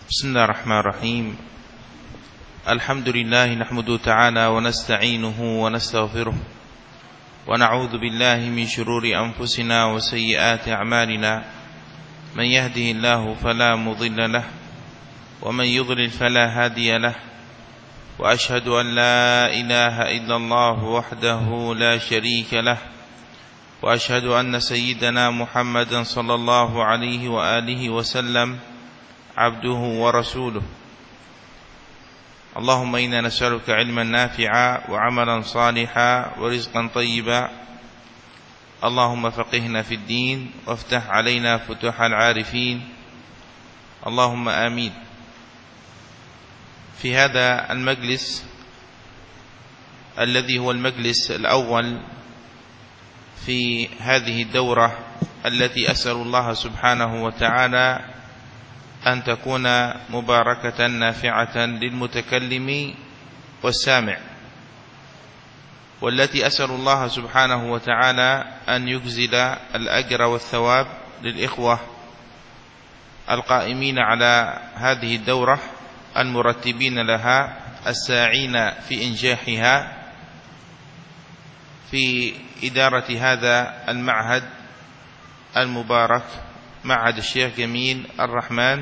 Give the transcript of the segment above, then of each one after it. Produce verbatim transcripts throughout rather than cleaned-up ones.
بسم الله الرحمن الرحيم. الحمد لله نحمده تعالى ونستعينه ونستغفره ونعوذ بالله من شرور أنفسنا وسيئات أعمالنا. من يهده الله فلا مضل له ومن يضلل فلا هادي له، وأشهد أن لا إله إلا الله وحده لا شريك له، وأشهد أن سيدنا محمدا صلى الله عليه وآله وسلم عبده ورسوله. اللهم إنا نسألك علما نافعا وعملا صالحا ورزقا طيبا. اللهم فقهنا في الدين وافتح علينا فتوح العارفين. اللهم آمين. في هذا المجلس الذي هو المجلس الأول في هذه الدورة التي أسأل الله سبحانه وتعالى أن تكون مباركة نافعة للمتكلم والسامع، والتي أسأل الله سبحانه وتعالى أن يجزل الأجر والثواب للإخوة القائمين على هذه الدورة المرتبين لها الساعين في إنجاحها في إدارة هذا المعهد المبارك، معهد الشيخ جميل الرحمن.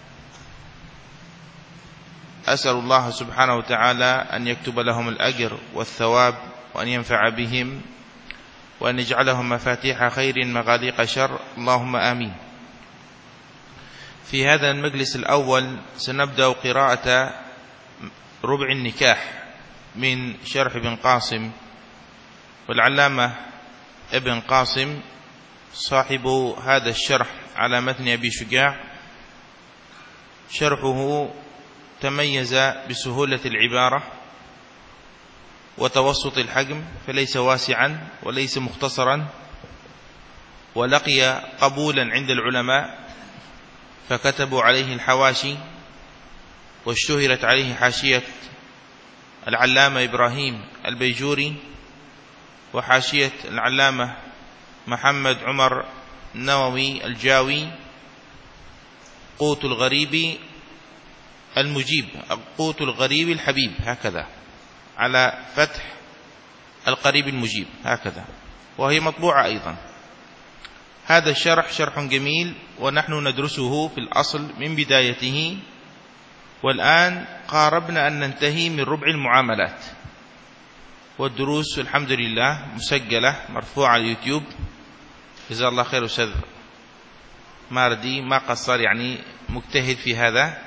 أسأل الله سبحانه وتعالى أن يكتب لهم الأجر والثواب، وأن ينفع بهم، وأن يجعلهم مفاتيح خير مغاليق شر، اللهم آمين. في هذا المجلس الأول سنبدأ قراءة ربع النكاح من شرح ابن قاسم، والعلامة ابن قاسم صاحب هذا الشرح على متن أبي شجاع، شرحه تميز بسهولة العبارة وتوسط الحجم، فليس واسعا وليس مختصرا، ولقي قبولا عند العلماء فكتبوا عليه الحواشي، واشتهرت عليه حاشية العلامة إبراهيم البيجوري وحاشية العلامة محمد عمر النووي الجاوي. قوت الغريب المجيب، قوت الغريب الحبيب، هكذا على فتح القريب المجيب هكذا، وهي مطبوعة أيضا. هذا الشرح شرح جميل، ونحن ندرسه في الأصل من بدايته، والآن قاربنا أن ننتهي من ربع المعاملات، والدروس الحمد لله مسجلة مرفوعة على اليوتيوب. جزا الله خير أستاذ ماردي، ما قصر، يعني مجتهد في هذا.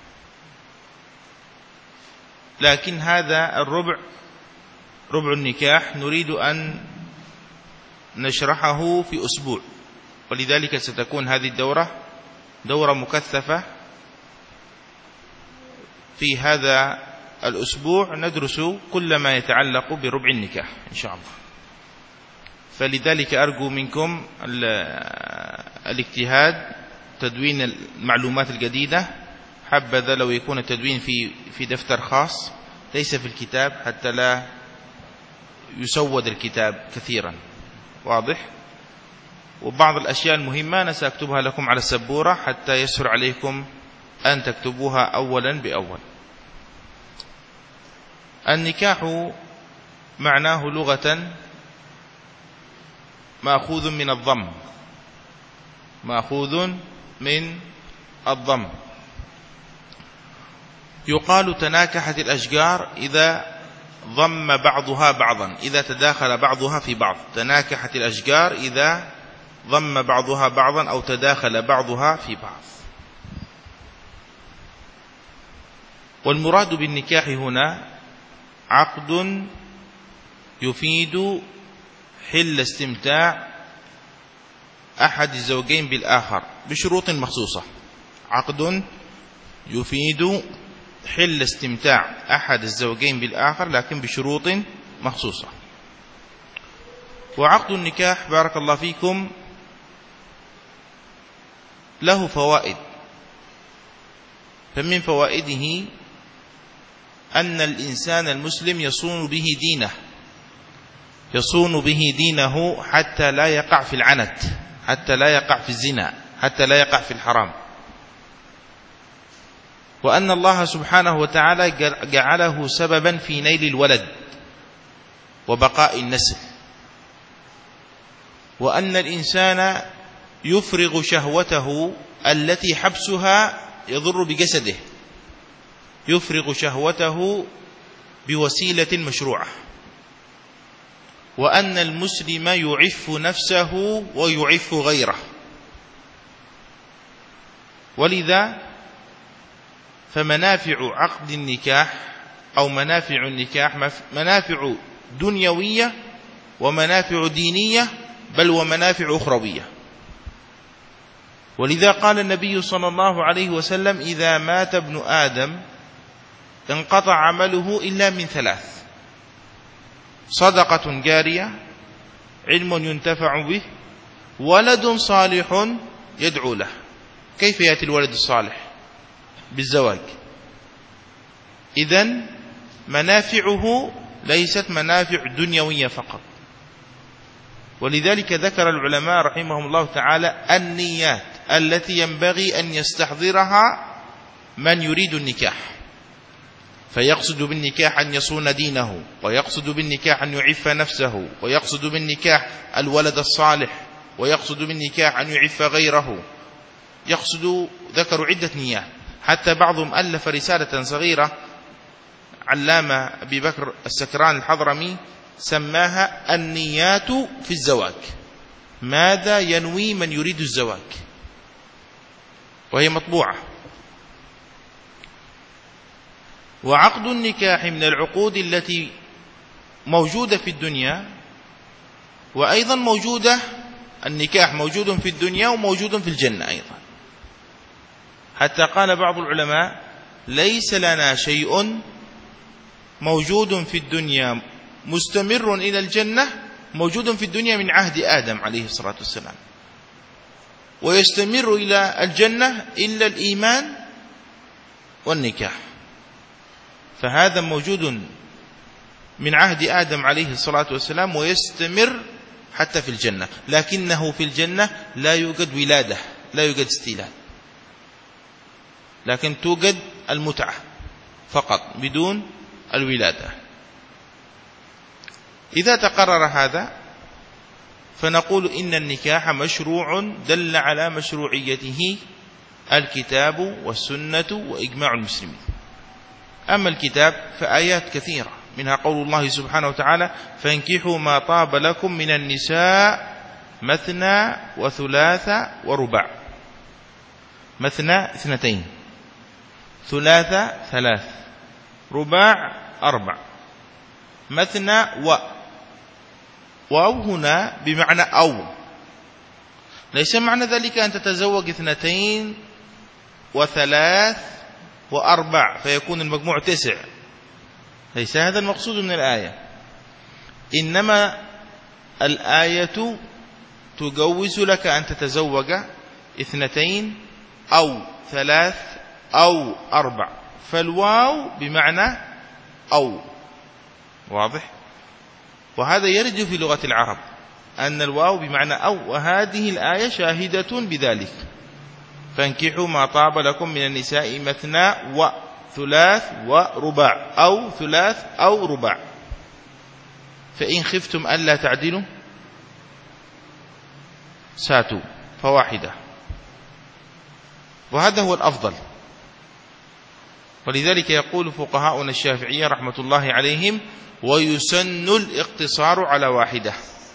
لكن هذا الربع، ربع النكاح، نريد أن نشرحه في أسبوع، ولذلك ستكون هذه الدورة دورة مكثفة. في هذا الأسبوع ندرس كل ما يتعلق بربع النكاح إن شاء الله. فلذلك أرجو منكم الاجتهاد، تدوين المعلومات الجديدة. حبذا لو يكون التدوين في في دفتر خاص ليس في الكتاب، حتى لا يسود الكتاب كثيرا، واضح؟ وبعض الأشياء المهمة أنا سأكتبها لكم على السبورة حتى يسهل عليكم أن تكتبوها أولا بأول. النكاح معناه لغة مأخوذ من الضم، مأخوذ من الضم. يقال تناكحت الأشجار إذا ضم بعضها بعضا، إذا تداخل بعضها في بعض. تناكحت الأشجار إذا ضم بعضها بعضا أو تداخل بعضها في بعض. والمراد بالنكاح هنا عقد يفيد حل استمتاع أحد الزوجين بالآخر بشروط مخصوصة. عقد يفيد حل استمتاع أحد الزوجين بالآخر لكن بشروط مخصوصة. وعقد النكاح بارك الله فيكم له فوائد، فمن فوائده أن الإنسان المسلم يصون به دينه، يصون به دينه حتى لا يقع في العنت، حتى لا يقع في الزنا، حتى لا يقع في الحرام. وأن الله سبحانه وتعالى جعله سببا في نيل الولد وبقاء النسل، وأن الإنسان يفرغ شهوته التي حبسها يضر بجسده، يفرغ شهوته بوسيلة مشروعة، وأن المسلم يعف نفسه ويعف غيره. ولذا فمنافع عقد النكاح أو منافع النكاح منافع دنيوية ومنافع دينية، بل ومنافع أخروية. ولذا قال النبي صلى الله عليه وسلم: إذا مات ابن آدم انقطع عمله إلا من ثلاث: صدقة جارية، علم ينتفع به، ولد صالح يدعو له. كيف يأتي الولد الصالح؟ بالزواج. إذن منافعه ليست منافع دنيوية فقط. ولذلك ذكر العلماء رحمهم الله تعالى النيات التي ينبغي أن يستحضرها من يريد النكاح، فيقصد بالنكاح أن يصون دينه، ويقصد بالنكاح أن يعف نفسه، ويقصد بالنكاح الولد الصالح، ويقصد بالنكاح أن يعف غيره. يقصد ذكروا عدة نيات، حتى بعضهم ألف رسالة صغيرة علامة أبي بكر السكران الحضرمي سماها النيات في الزواج، ماذا ينوي من يريد الزواج، وهي مطبوعة. وعقد النكاح من العقود التي موجودة في الدنيا، وأيضا موجودة النكاح موجود في الدنيا وموجود في الجنة أيضا، حتى قال بعض العلماء: ليس لنا شيء موجود في الدنيا مستمر إلى الجنة موجود في الدنيا من عهد آدم عليه الصلاة والسلام، ويستمر إلى الجنة إلا الإيمان والنكاح. فهذا موجود من عهد آدم عليه الصلاة والسلام ويستمر حتى في الجنة، لكنه في الجنة لا يوجد ولادة، لا يوجد استيلاد، لكن توجد المتعة فقط بدون الولادة. إذا تقرر هذا فنقول إن النكاح مشروع دل على مشروعيته الكتاب والسنة وإجماع المسلمين. أما الكتاب فآيات كثيرة، منها قول الله سبحانه وتعالى: فانكحوا ما طاب لكم من النساء مثنى وثلاث ورباع. مثنى اثنتين، ثلاثة ثلاث، رباع أربع. مثنى و واو هنا بمعنى أو، ليس معنى ذلك أن تتزوج اثنتين وثلاث وأربع فيكون المجموع تسع، ليس هذا المقصود من الآية. إنما الآية تجوز لك أن تتزوج اثنتين أو ثلاث أو أربع، فالواو بمعنى أو، واضح؟ وهذا يرد في لغة العرب أن الواو بمعنى أو، وهذه الآية شاهدة بذلك: فانكحوا ما طاب لكم من النساء مثنى وثلاث ورباع، أو ثلاث أو رباع، فإن خفتم ألا تعدلوا ساتوا فواحدة، وهذا هو الأفضل. ولذلك يقول فقهاؤنا الشافعية رحمة الله عليهم: ويسن الاقتصار على واحدة.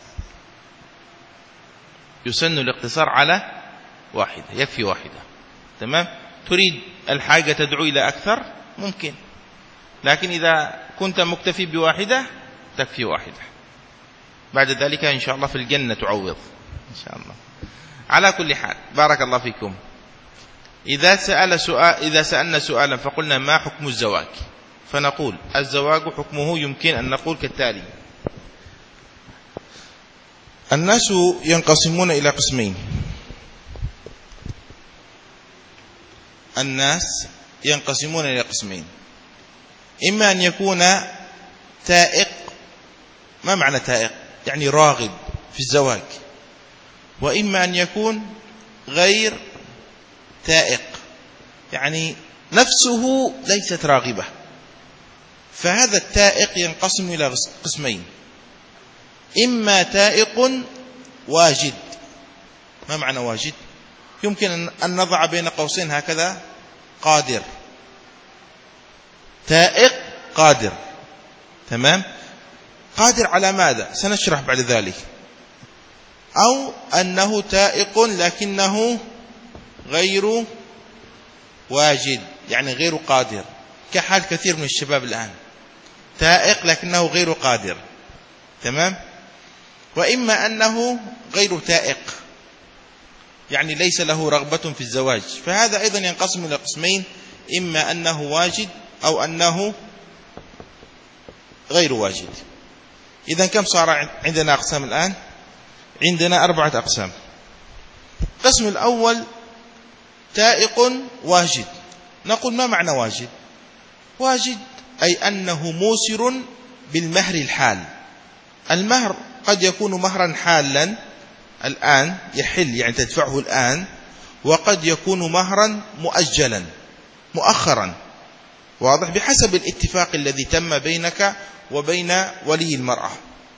يسن الاقتصار على واحدة، يكفي واحدة. تمام؟ تريد الحاجة تدعو إلى أكثر ممكن، لكن إذا كنت مكتفي بواحدة تكفي واحدة. بعد ذلك إن شاء الله في الجنة تعوض إن شاء الله. على كل حال بارك الله فيكم. إذا سأل سؤال إذا سألنا سؤالا فقلنا: ما حكم الزواج؟ فنقول: الزواج حكمه يمكن أن نقول كالتالي: الناس ينقسمون إلى قسمين. الناس ينقسمون إلى قسمين: إما أن يكون تائق. ما معنى تائق؟ يعني راغب في الزواج. وإما أن يكون غير تائق، يعني نفسه ليست راغبة، فهذا التائق ينقسم إلى قسمين: إما تائق واجد. ما معنى واجد؟ يمكن أن نضع بين قوسين هكذا: قادر. تائق قادر، تمام؟ قادر على ماذا؟ سنشرح بعد ذلك. أو أنه تائق لكنه غير واجد، يعني غير قادر، كحال كثير من الشباب الآن، تائق لكنه غير قادر، تمام؟ وإما أنه غير تائق، يعني ليس له رغبة في الزواج، فهذا أيضا ينقسم إلى قسمين: إما أنه واجد أو أنه غير واجد. إذن كم صار عندنا أقسام الآن؟ عندنا أربعة أقسام. القسم الأول تائق واجد. نقول ما معنى واجد؟ واجد أي أنه موسر بالمهر الحال. المهر قد يكون مهرا حالا الآن يحل، يعني تدفعه الآن، وقد يكون مهرا مؤجلا مؤخرا، واضح، بحسب الاتفاق الذي تم بينك وبين ولي المرأة.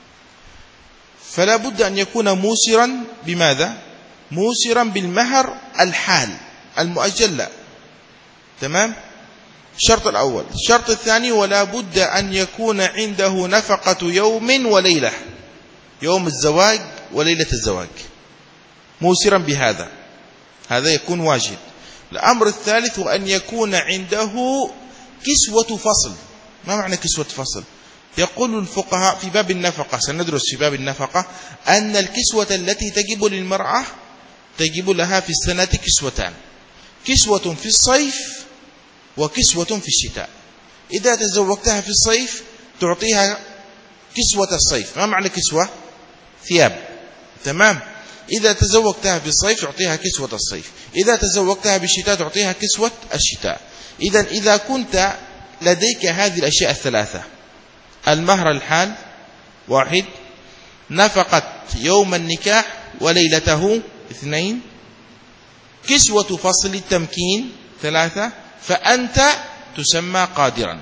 فلا بد أن يكون موسرا بماذا؟ موسرا بالمهر الحال، المؤجل لا، تمام؟ الشرط الأول. الشرط الثاني: ولا بد أن يكون عنده نفقة يوم وليلة، يوم الزواج وليلة الزواج، موسرا بهذا، هذا يكون واجب. الأمر الثالث: أن يكون عنده كسوة فصل. ما معنى كسوة فصل؟ يقول الفقهاء في باب النفقة، سندرس في باب النفقة، أن الكسوة التي تجب للمرأة تجب لها في السنة كسوتان: كسوة في الصيف وكسوة في الشتاء. إذا تزوجتها في الصيف تعطيها كسوة الصيف. ما معنى كسوة؟ ثياب، تمام؟ إذا تزوجتها في الصيف تعطيها كسوة الصيف، إذا تزوجتها بالشتاء تعطيها كسوة الشتاء. إذن إذا كنت لديك هذه الأشياء الثلاثة: المهر الحال واحد، نفقة يوم النكاح وليلته اثنين، كسوة فصل التمكين ثلاثة، فأنت تسمى قادرا.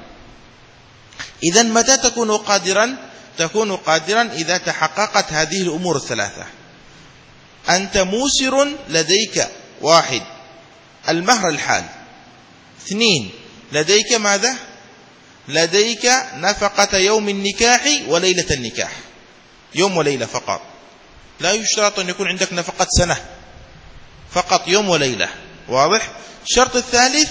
إذن متى تكون قادرا؟ تكون قادرا إذا تحققت هذه الأمور الثلاثة: أنت موسر، لديك واحد المهر الحال، اثنين لديك ماذا؟ لديك نفقة يوم النكاح وليلة النكاح، يوم وليلة فقط، لا يشترط أن يكون عندك نفقة سنة، فقط يوم وليلة، واضح؟ الشرط الثالث: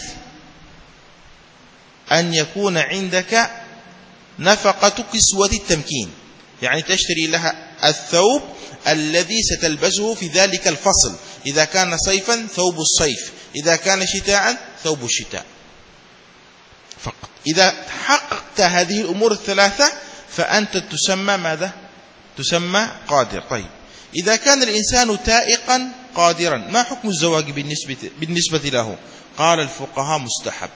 أن يكون عندك نفقة كسوة التمكين، يعني تشتري لها الثوب الذي ستلبسه في ذلك الفصل، إذا كان صيفا ثوب الصيف، إذا كان شتاء ثوب الشتاء فقط. إذا حققت هذه الأمور الثلاثة فأنت تسمى ماذا؟ تسمى قادر. طيب، إذا كان الإنسان تائقا قادرا، ما حكم الزواج بالنسبة, بالنسبة له؟ قال الفقهاء مستحب،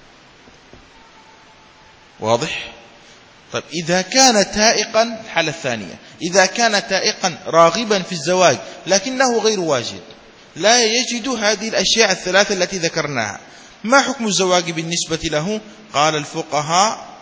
واضح؟ طيب، إذا كان تائقا، الحالة الثانية، إذا كان تائقا راغبا في الزواج لكنه غير واجد، لا يجد هذه الأشياء الثلاثة التي ذكرناها، ما حكم الزواج بالنسبة له؟ قال الفقهاء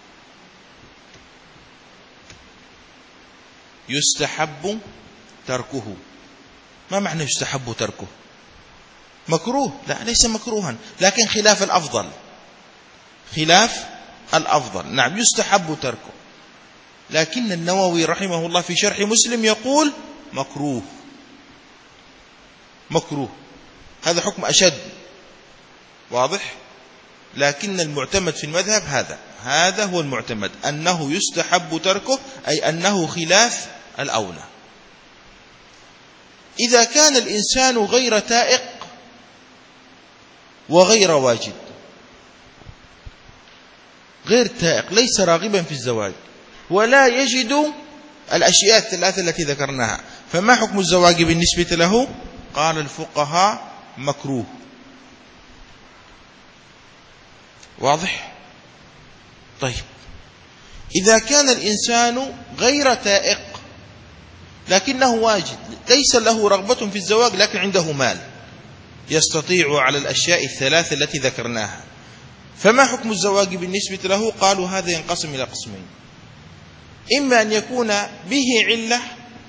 يستحب تركه. ما معنى يستحب تركه؟ مكروه؟ لا، ليس مكروها، لكن خلاف الأفضل، خلاف الأفضل. نعم، يستحب تركه، لكن النووي رحمه الله في شرح مسلم يقول مكروه، مكروه، هذا حكم أشد، واضح؟ لكن المعتمد في المذهب هذا هذا هو المعتمد، أنه يستحب تركه، أي أنه خلاف الأولى. إذا كان الإنسان غير تائق وغير واجد، غير تائق، ليس راغبا في الزواج ولا يجد الأشياء الثلاثة التي ذكرناها، فما حكم الزواج بالنسبة له؟ قال الفقهاء مكروه، واضح؟ طيب، إذا كان الإنسان غير تائق لكنه واجد، ليس له رغبة في الزواج لكن عنده مال، يستطيع على الأشياء الثلاثة التي ذكرناها. فما حكم الزواج بالنسبة له؟ قالوا هذا ينقسم إلى قسمين: إما أن يكون به علة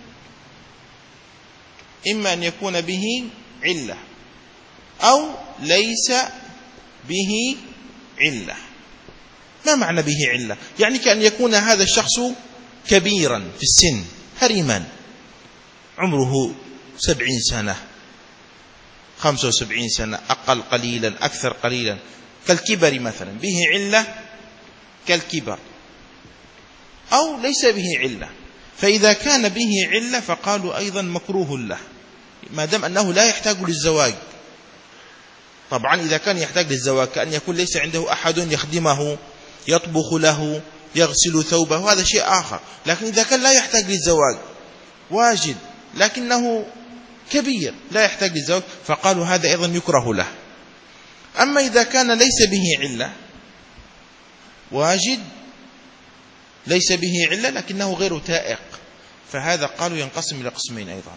إما أن يكون به علة أو ليس به علة. ما معنى به علة؟ يعني كأن يكون هذا الشخص كبيرا في السن، هرما، عمره سبعين سنة، خمسة وسبعين سنة، أقل قليلا أكثر قليلا، كالكبر مثلا، به علة كالكبر، أو ليس به علة. فإذا كان به علة فقالوا أيضا مكروه له، ما دام أنه لا يحتاج للزواج. طبعا إذا كان يحتاج للزواج كأن يكون ليس عنده أحد يخدمه، يطبخ له، يغسل ثوبه، هذا شيء آخر. لكن إذا كان لا يحتاج للزواج، واجد لكنه كبير لا يحتاج للزواج، فقالوا هذا أيضا يكره له. أما إذا كان ليس به علة، واجد ليس به علة لكنه غير تائق، فهذا قالوا ينقسم إلى قسمين أيضا: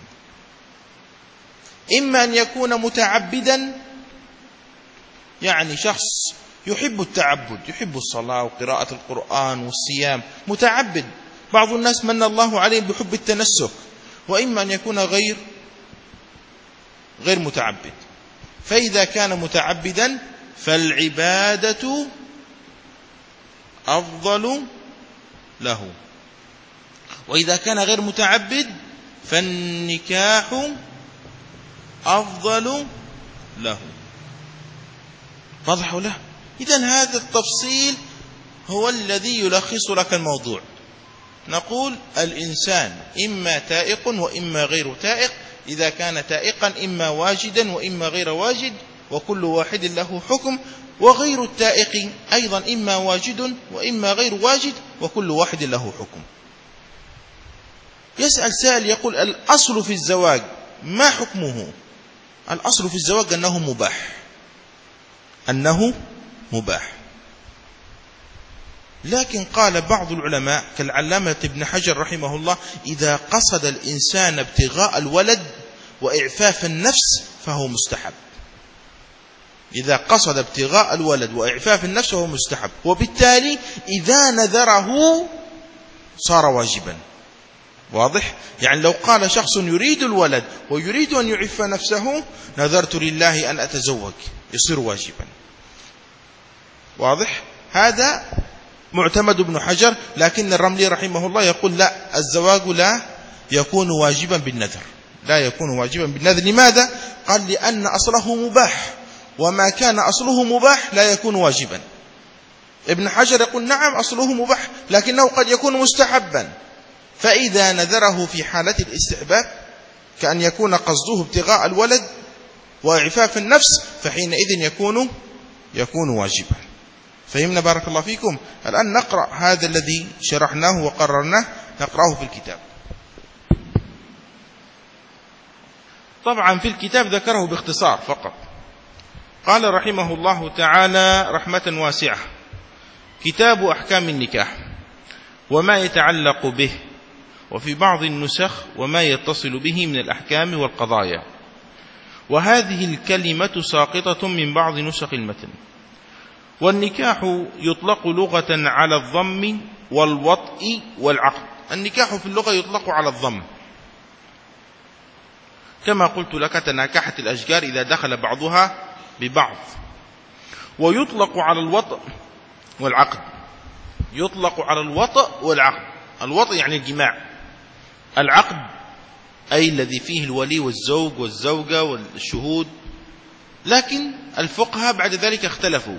إما أن يكون متعبدا، يعني شخص يحب التعبد، يحب الصلاة وقراءة القرآن والصيام، متعبد، بعض الناس من الله عليهم بحب التنسك. وإما أن يكون غير غير متعبد. فإذا كان متعبدا فالعبادة أفضل له، وإذا كان غير متعبد فالنكاح أفضل له. واضح له؟ إذن هذا التفصيل هو الذي يلخص لك الموضوع. نقول الإنسان إما تائق وإما غير تائق، إذا كان تائقا إما واجدا وإما غير واجد، وكل واحد له حكم. وغير التائق أيضا إما واجد وإما غير واجد، وكل واحد له حكم. يسأل سائل يقول: الأصل في الزواج ما حكمه؟ الأصل في الزواج أنه مباح، أنه مباح. لكن قال بعض العلماء كالعلامة ابن حجر رحمه الله: إذا قصد الإنسان ابتغاء الولد وإعفاف النفس فهو مستحب. إذا قصد ابتغاء الولد وإعفاف النفس فهو مستحب، وبالتالي إذا نذره صار واجبا. واضح؟ يعني لو قال شخص يريد الولد ويريد أن يعف نفسه: نذرت لله أن أتزوج، يصير واجبا. واضح؟ هذا معتمد ابن حجر. لكن الرملي رحمه الله يقول: لا، الزواج لا يكون واجبا بالنذر، لا يكون واجبا بالنذر. لماذا؟ قال: لأن أصله مباح، وما كان أصله مباح لا يكون واجبا. ابن حجر يقول: نعم أصله مباح لكنه قد يكون مستحبا، فإذا نذره في حالة الاستحباب كأن يكون قصده ابتغاء الولد وإعفاف النفس فحينئذ يكون يكون واجبا. فهمنا بارك الله فيكم؟ الآن نقرأ هذا الذي شرحناه وقررناه، نقرأه في الكتاب. طبعا في الكتاب ذكره باختصار فقط. قال رحمه الله تعالى رحمة واسعة: كتاب أحكام النكاح وما يتعلق به، وفي بعض النسخ وما يتصل به من الأحكام والقضايا. وهذه الكلمة ساقطة من بعض نسخ المتن. والنكاح يطلق لغة على الضم والوطء والعقد. النكاح في اللغة يطلق على الضم، كما قلت لك: تناكحت الأشجار إذا دخل بعضها ببعض. ويطلق على الوطء والعقد، يطلق على الوطء والعقد. الوطء يعني الجماع، العقد أي الذي فيه الولي والزوج والزوجة والشهود. لكن الفقهاء بعد ذلك اختلفوا.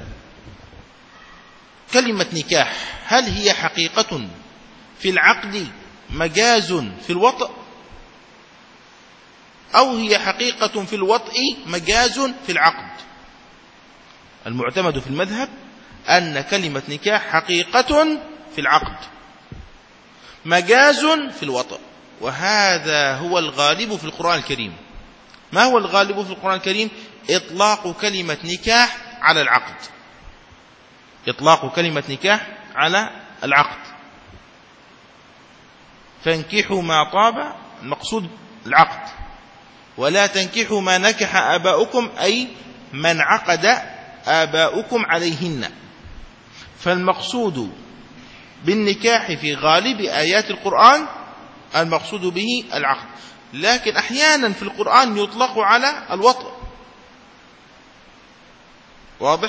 كلمة نكاح هل هي حقيقة في العقد مجاز في الوطء، أو هي حقيقة في الوطء مجاز في العقد؟ المعتمد في المذهب أن كلمة نكاح حقيقة في العقد مجاز في الوطء، وهذا هو الغالب في القرآن الكريم. ما هو الغالب في القرآن الكريم؟ إطلاق كلمة نكاح على العقد، إطلاق كلمة نكاح على العقد. فانكحوا ما طاب، المقصود العقد. ولا تنكحوا ما نكح آباؤكم أي من عقد آباؤكم عليهن. فالمقصود بالنكاح في غالب آيات القرآن المقصود به العقد، لكن أحيانا في القرآن يطلق على الوطء، واضح؟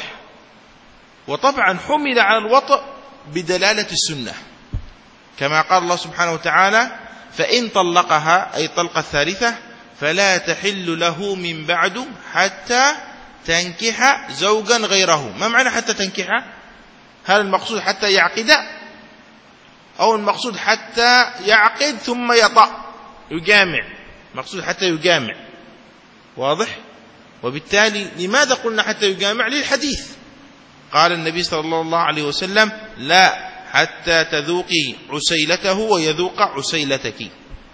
وطبعا حمل على الوطء بدلالة السنة، كما قال الله سبحانه وتعالى: فإن طلقها أي طلقة الثالثة فلا تحل له من بعد حتى تنكح زوجا غيره. ما معنى حتى تنكح؟ هل المقصود حتى يعقد، أو المقصود حتى يعقد ثم يطأ يجامع؟ مقصود حتى يجامع، واضح؟ وبالتالي لماذا قلنا حتى يجامع؟ للحديث، قال النبي صلى الله عليه وسلم: لا حتى تذوقي عسيلته ويذوق عسيلتك.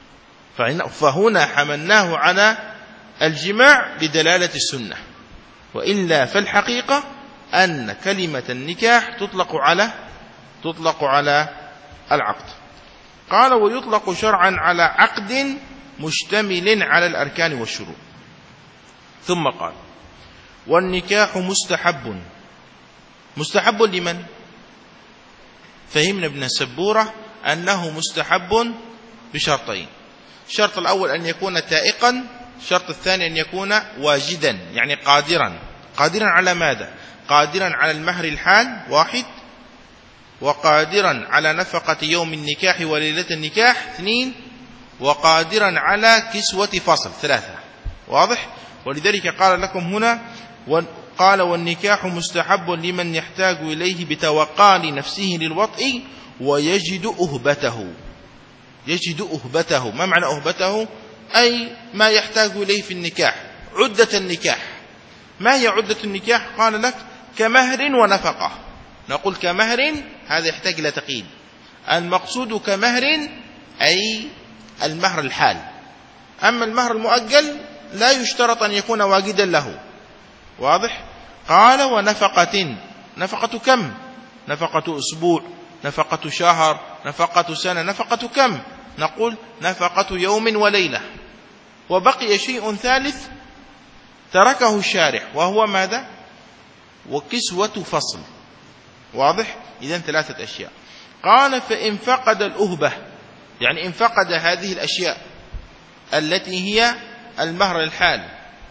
فهنا حملناه على الجماع بدلالة السنة، وإلا فالحقيقة أن كلمة النكاح تطلق على تطلق على العقد. قال: ويطلق شرعا على عقد مشتمل على الأركان والشروط. ثم قال: والنكاح مستحب. مستحب لمن؟ فهمنا ابن السبورة أنه مستحب بشرطين: الشرط الأول أن يكون تائقا، الشرط الثاني أن يكون واجدا، يعني قادرا. قادرا على ماذا؟ قادرا على المهر الحال واحد، وقادرا على نفقة يوم النكاح وليلة النكاح اثنين، وقادرا على كسوة فصل ثلاثة. واضح؟ ولذلك قال لكم هنا: قال: والنكاح مستحب لمن يحتاج إليه بتوقان نفسه للوطء ويجد أهبته. يجد أهبته. ما معنى أهبته؟ أي ما يحتاج إليه في النكاح، عدة النكاح. ما هي عدة النكاح؟ قال لك: كمهر ونفقة. نقول كمهر، هذا يحتاج إلى تقييد. المقصود كمهر أي المهر الحال، أما المهر المؤجل لا يشترط أن يكون واجدا له. واضح؟ قال: ونفقة. نفقة كم؟ نفقة أسبوع، نفقة شهر، نفقة سنة، نفقة كم؟ نقول نفقة يوم وليلة. وبقي شيء ثالث تركه الشارح، وهو ماذا؟ وكسوة فصل. واضح؟ إذن ثلاثة أشياء. قال: فإن فقد الأهبة، يعني إن فقد هذه الأشياء التي هي المهر الحال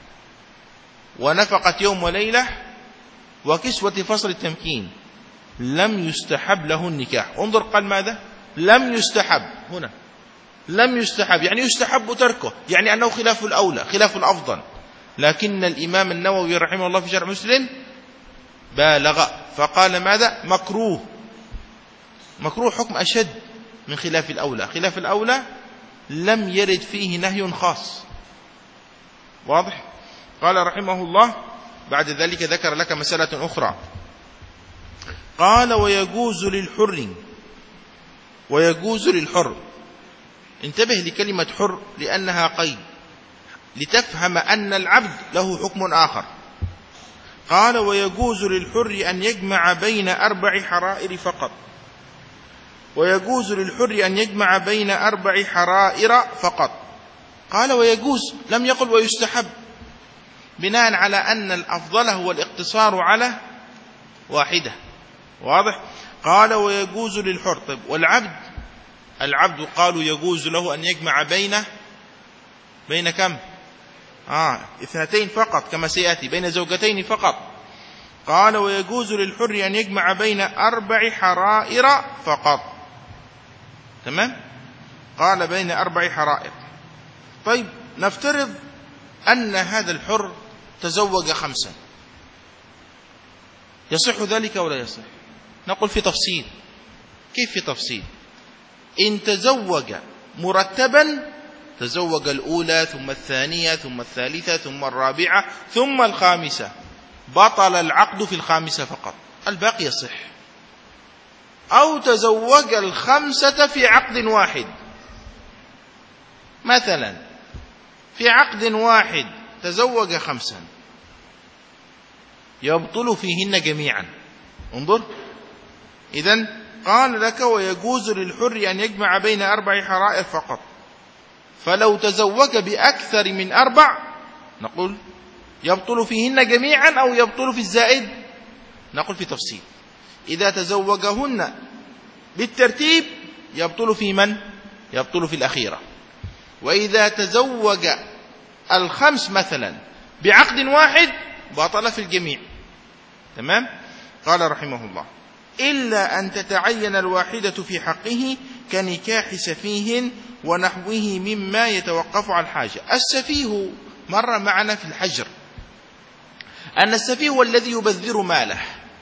ونفقة يوم وليلة وكسوة فصل التمكين، لم يستحب له النكاح. انظر، قال ماذا؟ لم يستحب. هنا لم يستحب يعني يستحب تركه، يعني أنه خلاف الأولى، خلاف الأفضل. لكن الإمام النووي رحمه الله في شرح مسلم بالغ فقال ماذا؟ مكروه. مكروه حكم أشد من خلاف الأولى. خلاف الأولى لم يرد فيه نهي خاص. واضح؟ قال رحمه الله بعد ذلك ذكر لك مسألة أخرى. قال: ويجوز للحر. ويجوز للحر. انتبه لكلمة حر لأنها قيد، لتفهم أن العبد له حكم آخر. قال: ويجوز للحر أن يجمع بين أربع حرائر فقط. ويجوز للحر أن يجمع بين أربع حرائر فقط. قال: ويجوز، لم يقل ويستحب، بناء على أن الأفضل هو الاقتصار على واحدة. واضح؟ قال: ويجوز للحر. طيب والعبد؟ العبد قالوا يجوز له أن يجمع بين بين كم؟ آه اثنتين فقط، كما سيأتي، بين زوجتين فقط. قال: ويجوز للحر أن يجمع بين أربع حرائر فقط. تمام؟ قال بين أربع حرائر. طيب نفترض أن هذا الحر تزوج خمسا، يصح ذلك ولا يصح؟ نقول في تفصيل. كيف في تفصيل؟ إن تزوج مرتبا، تزوج الأولى ثم الثانية ثم الثالثة ثم الرابعة ثم الخامسة، بطل العقد في الخامسة فقط، الباقي يصح. أو تزوج الخمسة في عقد واحد، مثلا في عقد واحد تزوج خمسا، يبطل فيهن جميعا. انظر، إذن قال لك: ويجوز للحر أن يجمع بين أربع حرائر فقط. فلو تزوج بأكثر من أربع نقول يبطل فيهن جميعا أو يبطل في الزائد؟ نقول في تفصيل. إذا تزوجهن بالترتيب يبطل في من؟ يبطل في الأخيرة. وإذا تزوج الخمس مثلا بعقد واحد بطل في الجميع. تمام؟ قال رحمه الله: إلا أن تتعين الواحدة في حقه كنكاح سفيه ونحوه مما يتوقف على الحاجة. السفيه مر معنا في الحجر أن السفيه هو الذي يبذر ماله.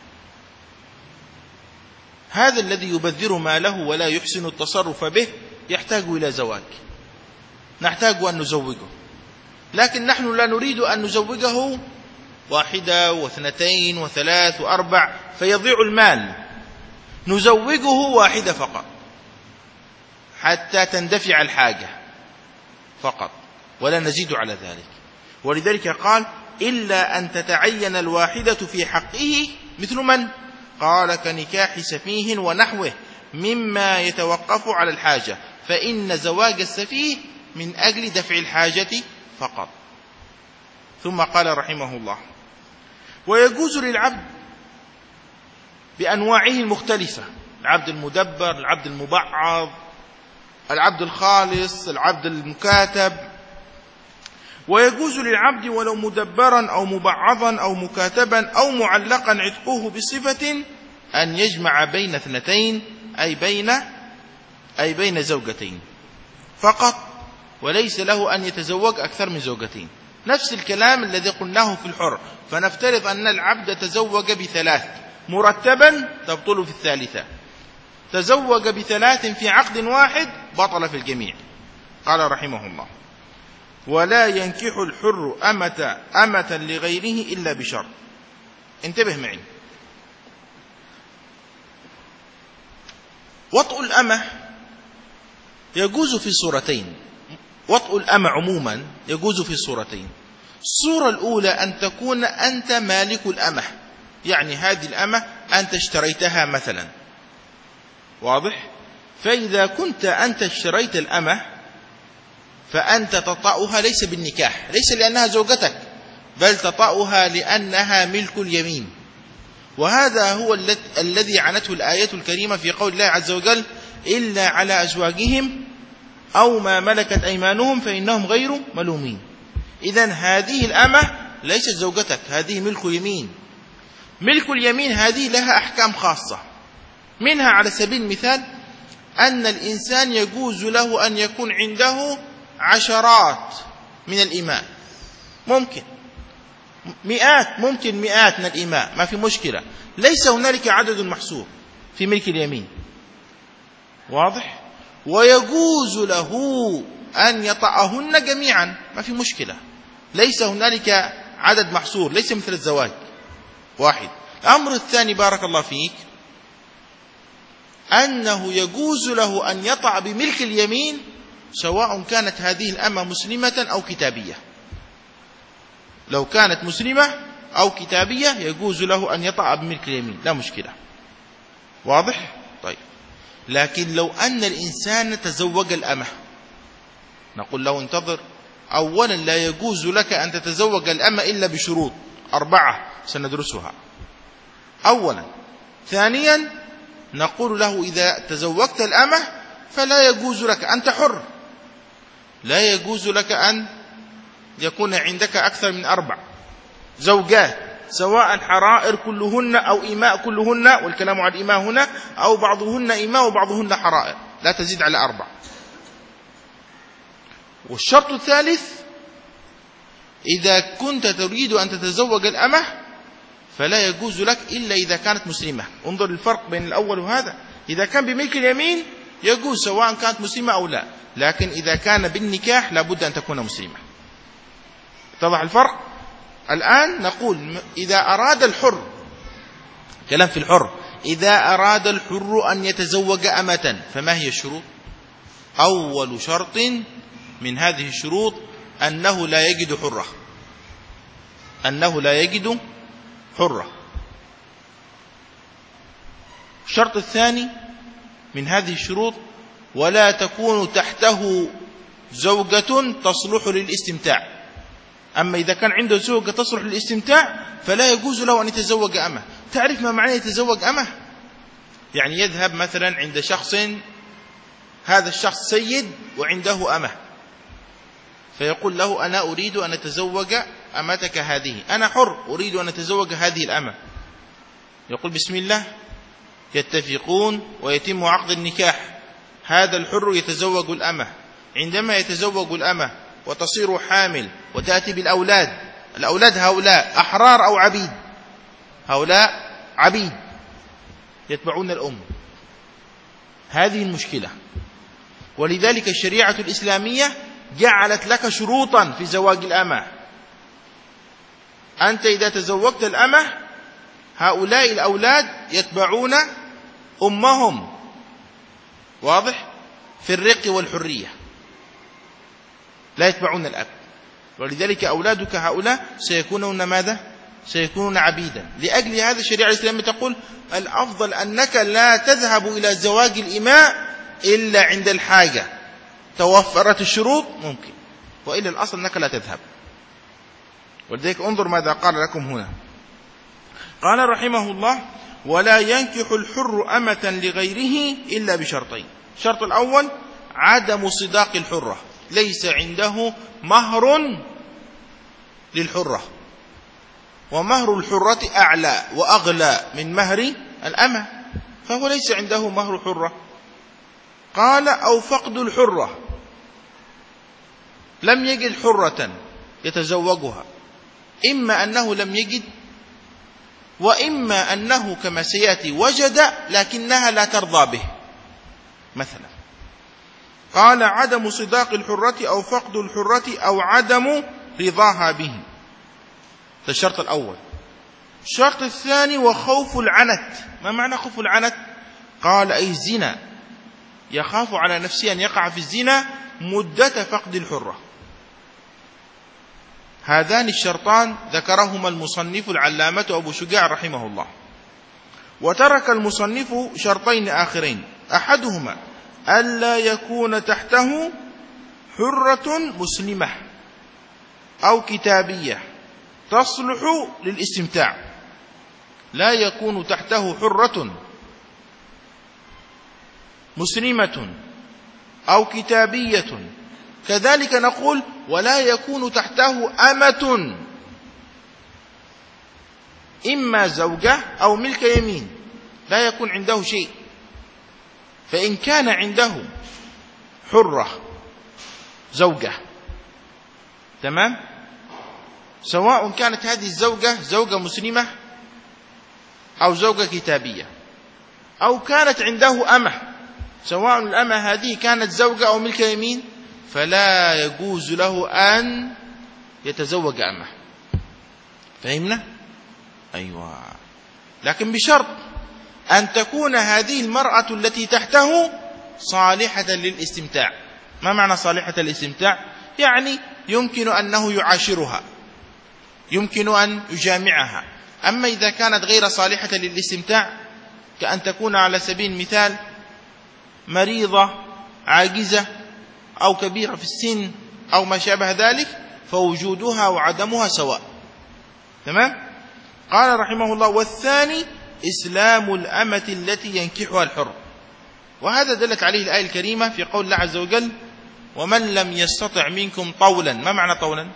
هذا الذي يبذر ماله ولا يحسن التصرف به يحتاج إلى زواج، نحتاج أن نزوجه، لكن نحن لا نريد أن نزوجه واحدة واثنتين وثلاث وأربع فيضيع المال، نزوجه واحدة فقط حتى تندفع الحاجة فقط ولا نزيد على ذلك. ولذلك قال: إلا أن تتعين الواحدة في حقه مثل من؟ قال: كنكاح سفيه ونحوه مما يتوقف على الحاجة، فإن زواج السفيه من أجل دفع الحاجة فقط. ثم قال رحمه الله: ويجوز للعبد بأنواعه المختلفة، العبد المدبر، العبد المبعض، العبد الخالص، العبد المكاتب. ويجوز للعبد ولو مدبرا أو مبعضا أو مكاتبا أو معلقا عتقه بصفة أن يجمع بين اثنتين أي بين أي بين زوجتين فقط، وليس له أن يتزوج أكثر من زوجتين. نفس الكلام الذي قلناه في الحر. فنفترض أن العبد تزوج بثلاث مرتبا تبطل في الثالثة، تزوج بثلاث في عقد واحد بطل في الجميع. قال رحمه الله: ولا ينكح الحر أمة أمة لغيره إلا بشرط. انتبه معي، وطء الأمة يجوز في صورتين. وطء الأمة عموما يجوز في صورتين. الصورة الأولى أن تكون أنت مالك الأمة، يعني هذه الأمة أنت اشتريتها مثلا، واضح؟ فإذا كنت أنت اشتريت الأمة فأنت تطأها ليس بالنكاح، ليس لأنها زوجتك، بل تطأها لأنها ملك اليمين. وهذا هو الذي عنته الآية الكريمة في قول الله عز وجل: إلا على أزواجهم أو ما ملكت أيمانهم فإنهم غير ملومين. إذن هذه الأمة ليست زوجتك، هذه ملك يمين. ملك اليمين هذه لها أحكام خاصة، منها على سبيل المثال أن الإنسان يجوز له أن يكون عنده عشرات من الإماء، ممكن مئات، ممكن مئات من الإماء، ما في مشكلة، ليس هنالك عدد محسوب في ملك اليمين، واضح؟ ويجوز له أن يطأهن جميعا، ما في مشكلة، ليس هنالك عدد محصور، ليس مثل الزواج واحد. الأمر الثاني بارك الله فيك أنه يجوز له أن يطأ بملك اليمين سواء كانت هذه الأمة مسلمة أو كتابية. لو كانت مسلمة أو كتابية يجوز له أن يطأ بملك اليمين، لا مشكلة، واضح؟ طيب، لكن لو أن الإنسان تزوج الأمة نقول له: انتظر، أولا لا يجوز لك أن تتزوج الأمة إلا بشروط أربعة سندرسها أولا. ثانيا نقول له: إذا تزوجت الأمة فلا يجوز لك، أنت حر، لا يجوز لك أن يكون عندك أكثر من أربع زوجات، سواء حرائر كلهن أو إماء كلهن، والكلام عن الإماء هنا، أو بعضهن إماء وبعضهن حرائر، لا تزيد على أربع. والشرط الثالث: إذا كنت تريد أن تتزوج الأمة فلا يجوز لك إلا إذا كانت مسلمة. انظر الفرق بين الأول وهذا. إذا كان بملك اليمين يجوز سواء كانت مسلمة أو لا، لكن إذا كان بالنكاح لابد أن تكون مسلمة. اتضح الفرق؟ الآن نقول: إذا أراد الحر، كلام في الحر، إذا أراد الحر أن يتزوج أمة فما هي الشروط؟ أول شرط من هذه الشروط أنه لا يجد حرة، أنه لا يجد حرة. الشرط الثاني من هذه الشروط: ولا تكون تحته زوجة تصلح للاستمتاع. أما إذا كان عنده زوجة تصلح للاستمتاع فلا يجوز له أن يتزوج أمه. تعرف ما معنى يتزوج أمه؟ يعني يذهب مثلا عند شخص، هذا الشخص سيد وعنده أمه، فيقول له أنا أريد أن أتزوج أمتك هذه، أنا حر أريد أن أتزوج هذه الأمة. يقول بسم الله، يتفقون ويتم عقد النكاح. هذا الحر يتزوج الأمة. عندما يتزوج الأمة وتصير حامل وتأتي بالأولاد، الأولاد هؤلاء أحرار أو عبيد؟ هؤلاء عبيد يتبعون الأم. هذه المشكلة. ولذلك الشريعة الإسلامية جعلت لك شروطا في زواج الأمة. أنت إذا تزوجت الأمة هؤلاء الأولاد يتبعون أمهم، واضح؟ في الرق والحرية لا يتبعون الأب. ولذلك أولادك هؤلاء سيكونون ماذا؟ سيكونون عبيدا. لأجل هذا الشريعة الإسلامية تقول الأفضل أنك لا تذهب إلى زواج الإماء إلا عند الحاجة، توفرت الشروط ممكن، وإلا الأصل أنك لا تذهب. ولذلك انظر ماذا قال لكم هنا. قال رحمه الله: ولا ينكح الحر أمة لغيره إلا بشرطين. الشرط الأول عدم صداق الحرة، ليس عنده مهر للحرة، ومهر الحرة أعلى وأغلى من مهر الأمة، فهو ليس عنده مهر حرة. قال: أو فقد الحرة، لم يجد حرة يتزوجها، إما أنه لم يجد، وإما أنه كما سيأتي وجد لكنها لا ترضى به مثلا. قال: عدم صداق الحرة أو فقد الحرة أو عدم رضاها به. ده الشرط الأول. الشرط الثاني وخوف العنت. ما معنى خوف العنت؟ قال: أي الزنا، يخاف على نفسه أن يقع في الزنا مدة فقد الحرة. هذان الشرطان ذكرهما المصنف العلامة أبو شجاع رحمه الله. وترك المصنف شرطين آخرين، أحدهما ألا يكون تحته حرة مسلمة أو كتابية تصلح للاستمتاع. لا يكون تحته حرة مسلمة أو كتابية. كذلك نقول ولا يكون تحته أمة، إما زوجة أو ملك يمين، لا يكون عنده شيء. فإن كان عنده حرة زوجة، تمام، سواء كانت هذه الزوجة زوجة مسلمة أو زوجة كتابية، أو كانت عنده أمة، سواء الأمة هذه كانت زوجة أو ملك يمين، فلا يجوز له أن يتزوج أمة. فهمنا؟ أيوة. لكن بشرط أن تكون هذه المرأة التي تحته صالحة للاستمتاع. ما معنى صالحة للاستمتاع؟ يعني يمكن أنه يعاشرها، يمكن أن يجامعها. أما إذا كانت غير صالحة للاستمتاع، كأن تكون على سبيل المثال مريضة عاجزة أو كبيرة في السن أو ما شابه ذلك، فوجودها وعدمها سواء. تمام؟ قال رحمه الله: والثاني إسلام الأمة التي ينكحها الحر. وهذا دلت عليه الآية الكريمة في قول الله عز وجل: ومن لم يستطع منكم طولا. ما معنى طولا؟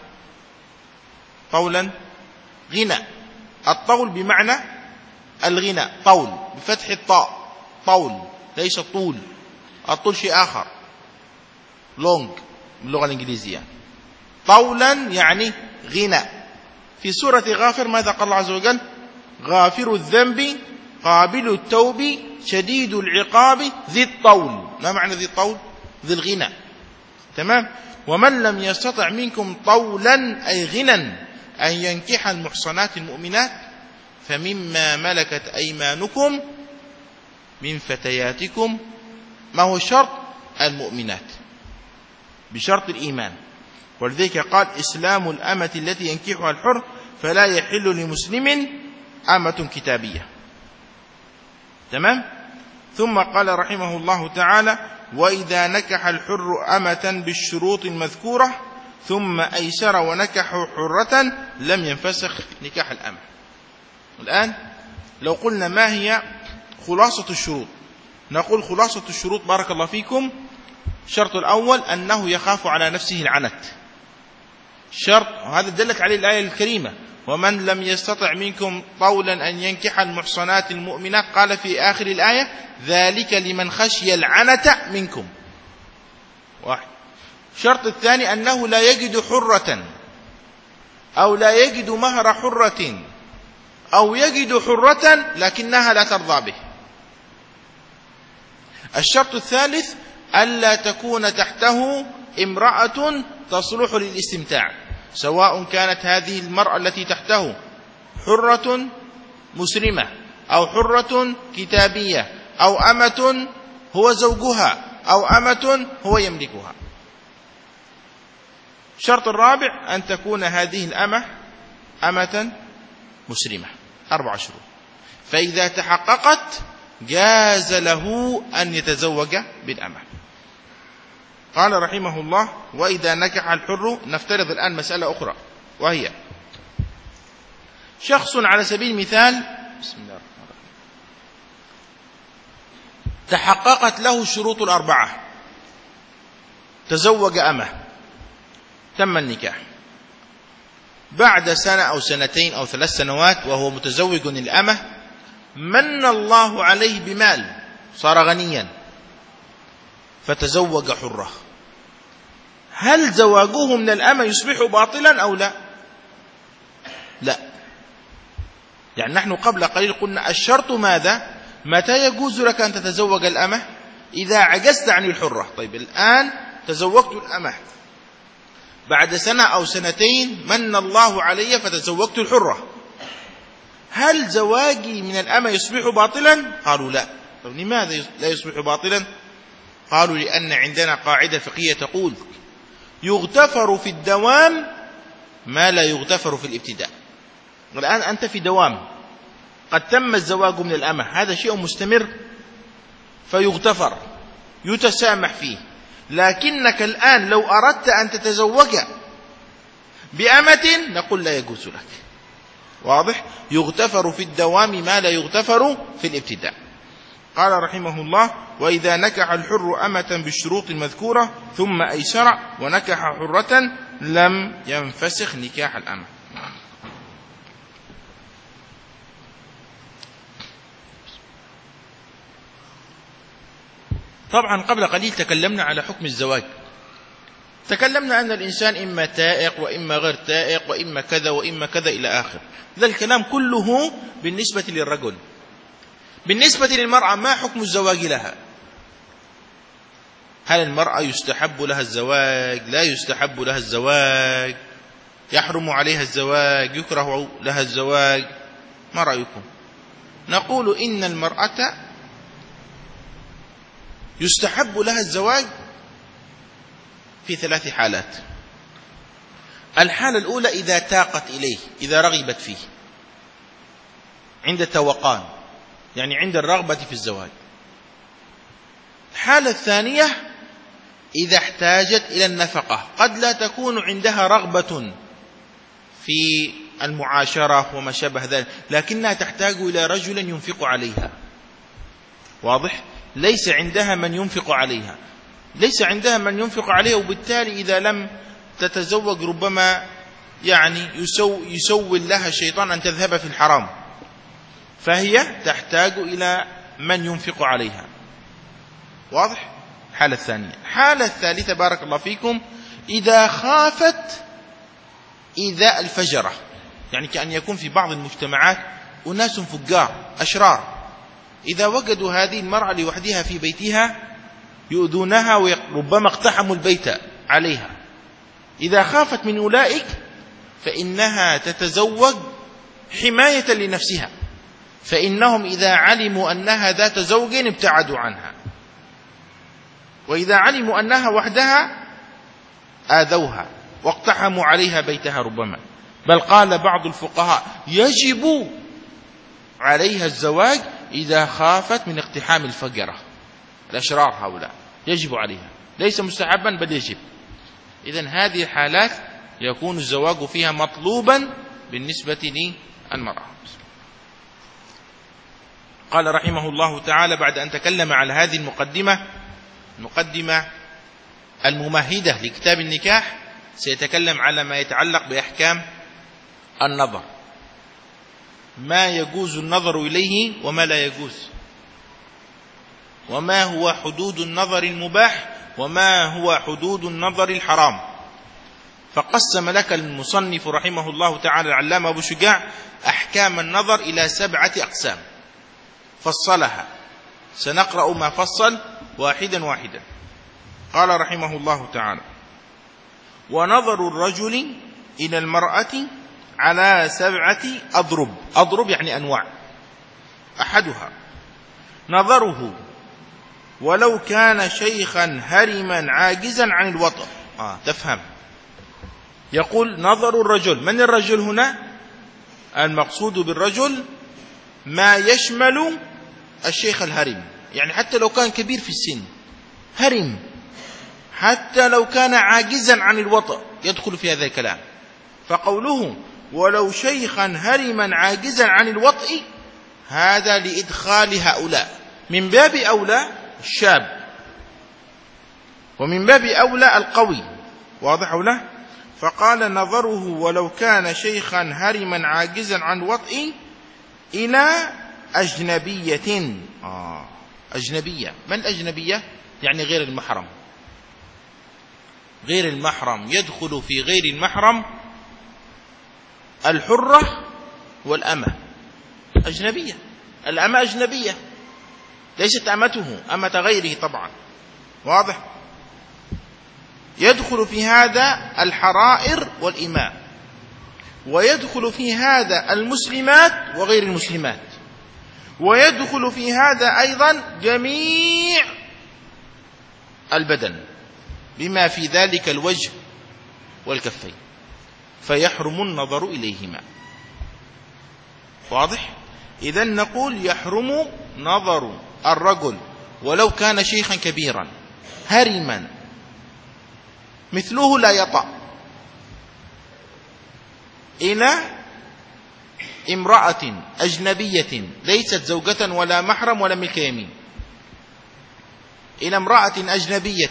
طولا غنى. الطول بمعنى الغنى، طول بفتح الطاء، طول ليس طول. الطول شيء آخر، لونج باللغة الإنجليزية. طولا يعني غنى. في سورة غافر ماذا قال الله عز وجل؟ غافر الذنب قابل التوب شديد العقاب ذي الطول. ما معنى ذي الطول؟ ذي الغنى. تمام. ومن لم يستطع منكم طولا أي غنى أن ينكح المحصنات المؤمنات فمما ملكت أيمانكم من فتياتكم. ما هو الشرط؟ المؤمنات، بشرط الإيمان. ولذلك قال: إسلام الأمة التي ينكحها الحر، فلا يحل لمسلم أمة كتابية. تمام. ثم قال رحمه الله تعالى: وإذا نكح الحر أمة بالشروط المذكورة ثم أيسر ونكح حرة لم ينفسخ نكاح الأمة. الآن لو قلنا ما هي خلاصة الشروط، نقول خلاصة الشروط بارك الله فيكم: الشرط الأول أنه يخاف على نفسه العنت، شرط وهذا دلت عليه الآية الكريمة: ومن لم يستطع منكم طولا أن ينكح المحصنات المؤمنات، قال في آخر الآية: ذلك لمن خشي العنت منكم. واحد. الشرط الثاني أنه لا يجد حرة أو لا يجد مهر حرة أو يجد حرة لكنها لا ترضى به. الشرط الثالث ألا تكون تحته امرأة تصلح للاستمتاع، سواء كانت هذه المرأة التي تحته حرة مسلمة أو حرة كتابية أو أمة هو زوجها أو أمة هو يملكها. الشرط الرابع أن تكون هذه الأمة أمة مسلمة. أربع شروط. فإذا تحققت جاز له أن يتزوج بالأمة. قال رحمه الله: وإذا نكح الحر. نفترض الآن مسألة أخرى، وهي شخص على سبيل المثال بسم الله الرحمن الرحيم تحققت له الشروط الأربعة، تزوج أمة، تم النكاح، بعد سنة أو سنتين أو ثلاث سنوات وهو متزوج الأمة من الله عليه بمال، صار غنيا فتزوج حرة، هل زواجه من الأمة يصبح باطلا أو لا؟ لا. يعني نحن قبل قليل قلنا الشرط ماذا؟ متى يجوز لك أن تتزوج الأمة؟ إذا عجزت عن الحرة. طيب الآن تزوجت الأمة، بعد سنة أو سنتين من الله علي فتزوجت الحرة، هل زواجي من الأمة يصبح باطلا؟ قالوا لا. طيب لماذا لا يصبح باطلا؟ قالوا لأن عندنا قاعدة فقهية تقول: يغتفر في الدوام ما لا يغتفر في الابتداء. والآن أنت في دوام، قد تم الزواج من الأمة، هذا شيء مستمر فيغتفر يتسامح فيه، لكنك الآن لو أردت أن تتزوج بأمة نقول لا يجوز لك. واضح؟ يغتفر في الدوام ما لا يغتفر في الابتداء. قال رحمه الله: وإذا نكح الحر أمة بالشروط المذكورة ثم أيسر ونكح حرة لم ينفسخ نكاح الأمة. طبعا قبل قليل تكلمنا على حكم الزواج، تكلمنا أن الإنسان إما تائق وإما غير تائق وإما كذا وإما كذا إلى آخر. ذا الكلام كله بالنسبة للرجل. بالنسبة للمرأة ما حكم الزواج لها؟ هل المرأة يستحب لها الزواج؟ لا يستحب لها الزواج؟ يحرم عليها الزواج؟ يكره لها الزواج؟ ما رأيكم؟ نقول إن المرأة يستحب لها الزواج في ثلاث حالات. الحالة الأولى إذا تاقت إليه، إذا رغبت فيه، عند التوقان، يعني عند الرغبة في الزواج. الحالة الثانية إذا احتاجت إلى النفقة، قد لا تكون عندها رغبة في المعاشرة وما شابه ذلك، لكنها تحتاج إلى رجل ينفق عليها. واضح؟ ليس عندها من ينفق عليها، ليس عندها من ينفق عليها، وبالتالي إذا لم تتزوج ربما يعني يسو يسول لها الشيطان أن تذهب في الحرام، فهي تحتاج إلى من ينفق عليها. واضح؟ الحالة الثانية. الحالة الثالثة بارك الله فيكم إذا خافت إيذاء الفجرة، يعني كأن يكون في بعض المجتمعات أناس فجار أشرار، إذا وجدوا هذه المرأة لوحدها في بيتها يؤذونها وربما اقتحموا البيت عليها، إذا خافت من أولئك فإنها تتزوج حماية لنفسها، فإنهم إذا علموا أنها ذات زوج ابتعدوا عنها، وإذا علموا أنها وحدها آذوها واقتحموا عليها بيتها ربما. بل قال بعض الفقهاء يجب عليها الزواج إذا خافت من اقتحام الفجرة الأشرار هؤلاء. يجب عليها، ليس مستحبا بل يجب. إذن هذه الحالات يكون الزواج فيها مطلوبا بالنسبة للمرأة. قال رحمه الله تعالى بعد أن تكلم على هذه المقدمة، المقدمة الممهدة لكتاب النكاح، سيتكلم على ما يتعلق بأحكام النظر، ما يجوز النظر إليه وما لا يجوز، وما هو حدود النظر المباح وما هو حدود النظر الحرام. فقسم لك المصنف رحمه الله تعالى العلامة أبو شجاع أحكام النظر إلى سبعة أقسام فصلها، سنقرأ ما فصل واحدا واحدا. قال رحمه الله تعالى: ونظر الرجل إلى المرأة على سبعة أضرب. أضرب يعني أنواع. أحدها نظره ولو كان شيخا هرما عاجزا عن الوطء. آه تفهم. يقول نظر الرجل، من الرجل هنا؟ المقصود بالرجل ما يشمل الشيخ الهرم، يعني حتى لو كان كبير في السن هرم، حتى لو كان عاجزا عن الوطء يدخل في هذا الكلام. فقوله ولو شيخا هرما عاجزا عن الوطء هذا لإدخال هؤلاء، من باب أولى الشاب ومن باب أولى القوي، واضح له؟ فقال نظره ولو كان شيخا هرما عاجزا عن الوطء إلى أجنبية. آه أجنبية. من الأجنبية؟ يعني غير المحرم. غير المحرم يدخل في غير المحرم الحرة والأمة. أجنبية. الأمة أجنبية، ليست أمته، أمة غيره طبعا، واضح؟ يدخل في هذا الحرائر والإماء، ويدخل في هذا المسلمات وغير المسلمات، ويدخل في هذا أيضا جميع البدن بما في ذلك الوجه والكفين، فيحرم النظر إليهما. واضح؟ إذن نقول يحرم نظر الرجل ولو كان شيخا كبيرا هرما مثله لا يطأ إلى امرأة أجنبية ليست زوجة ولا محرم ولا ملك يمين، إلى امرأة أجنبية،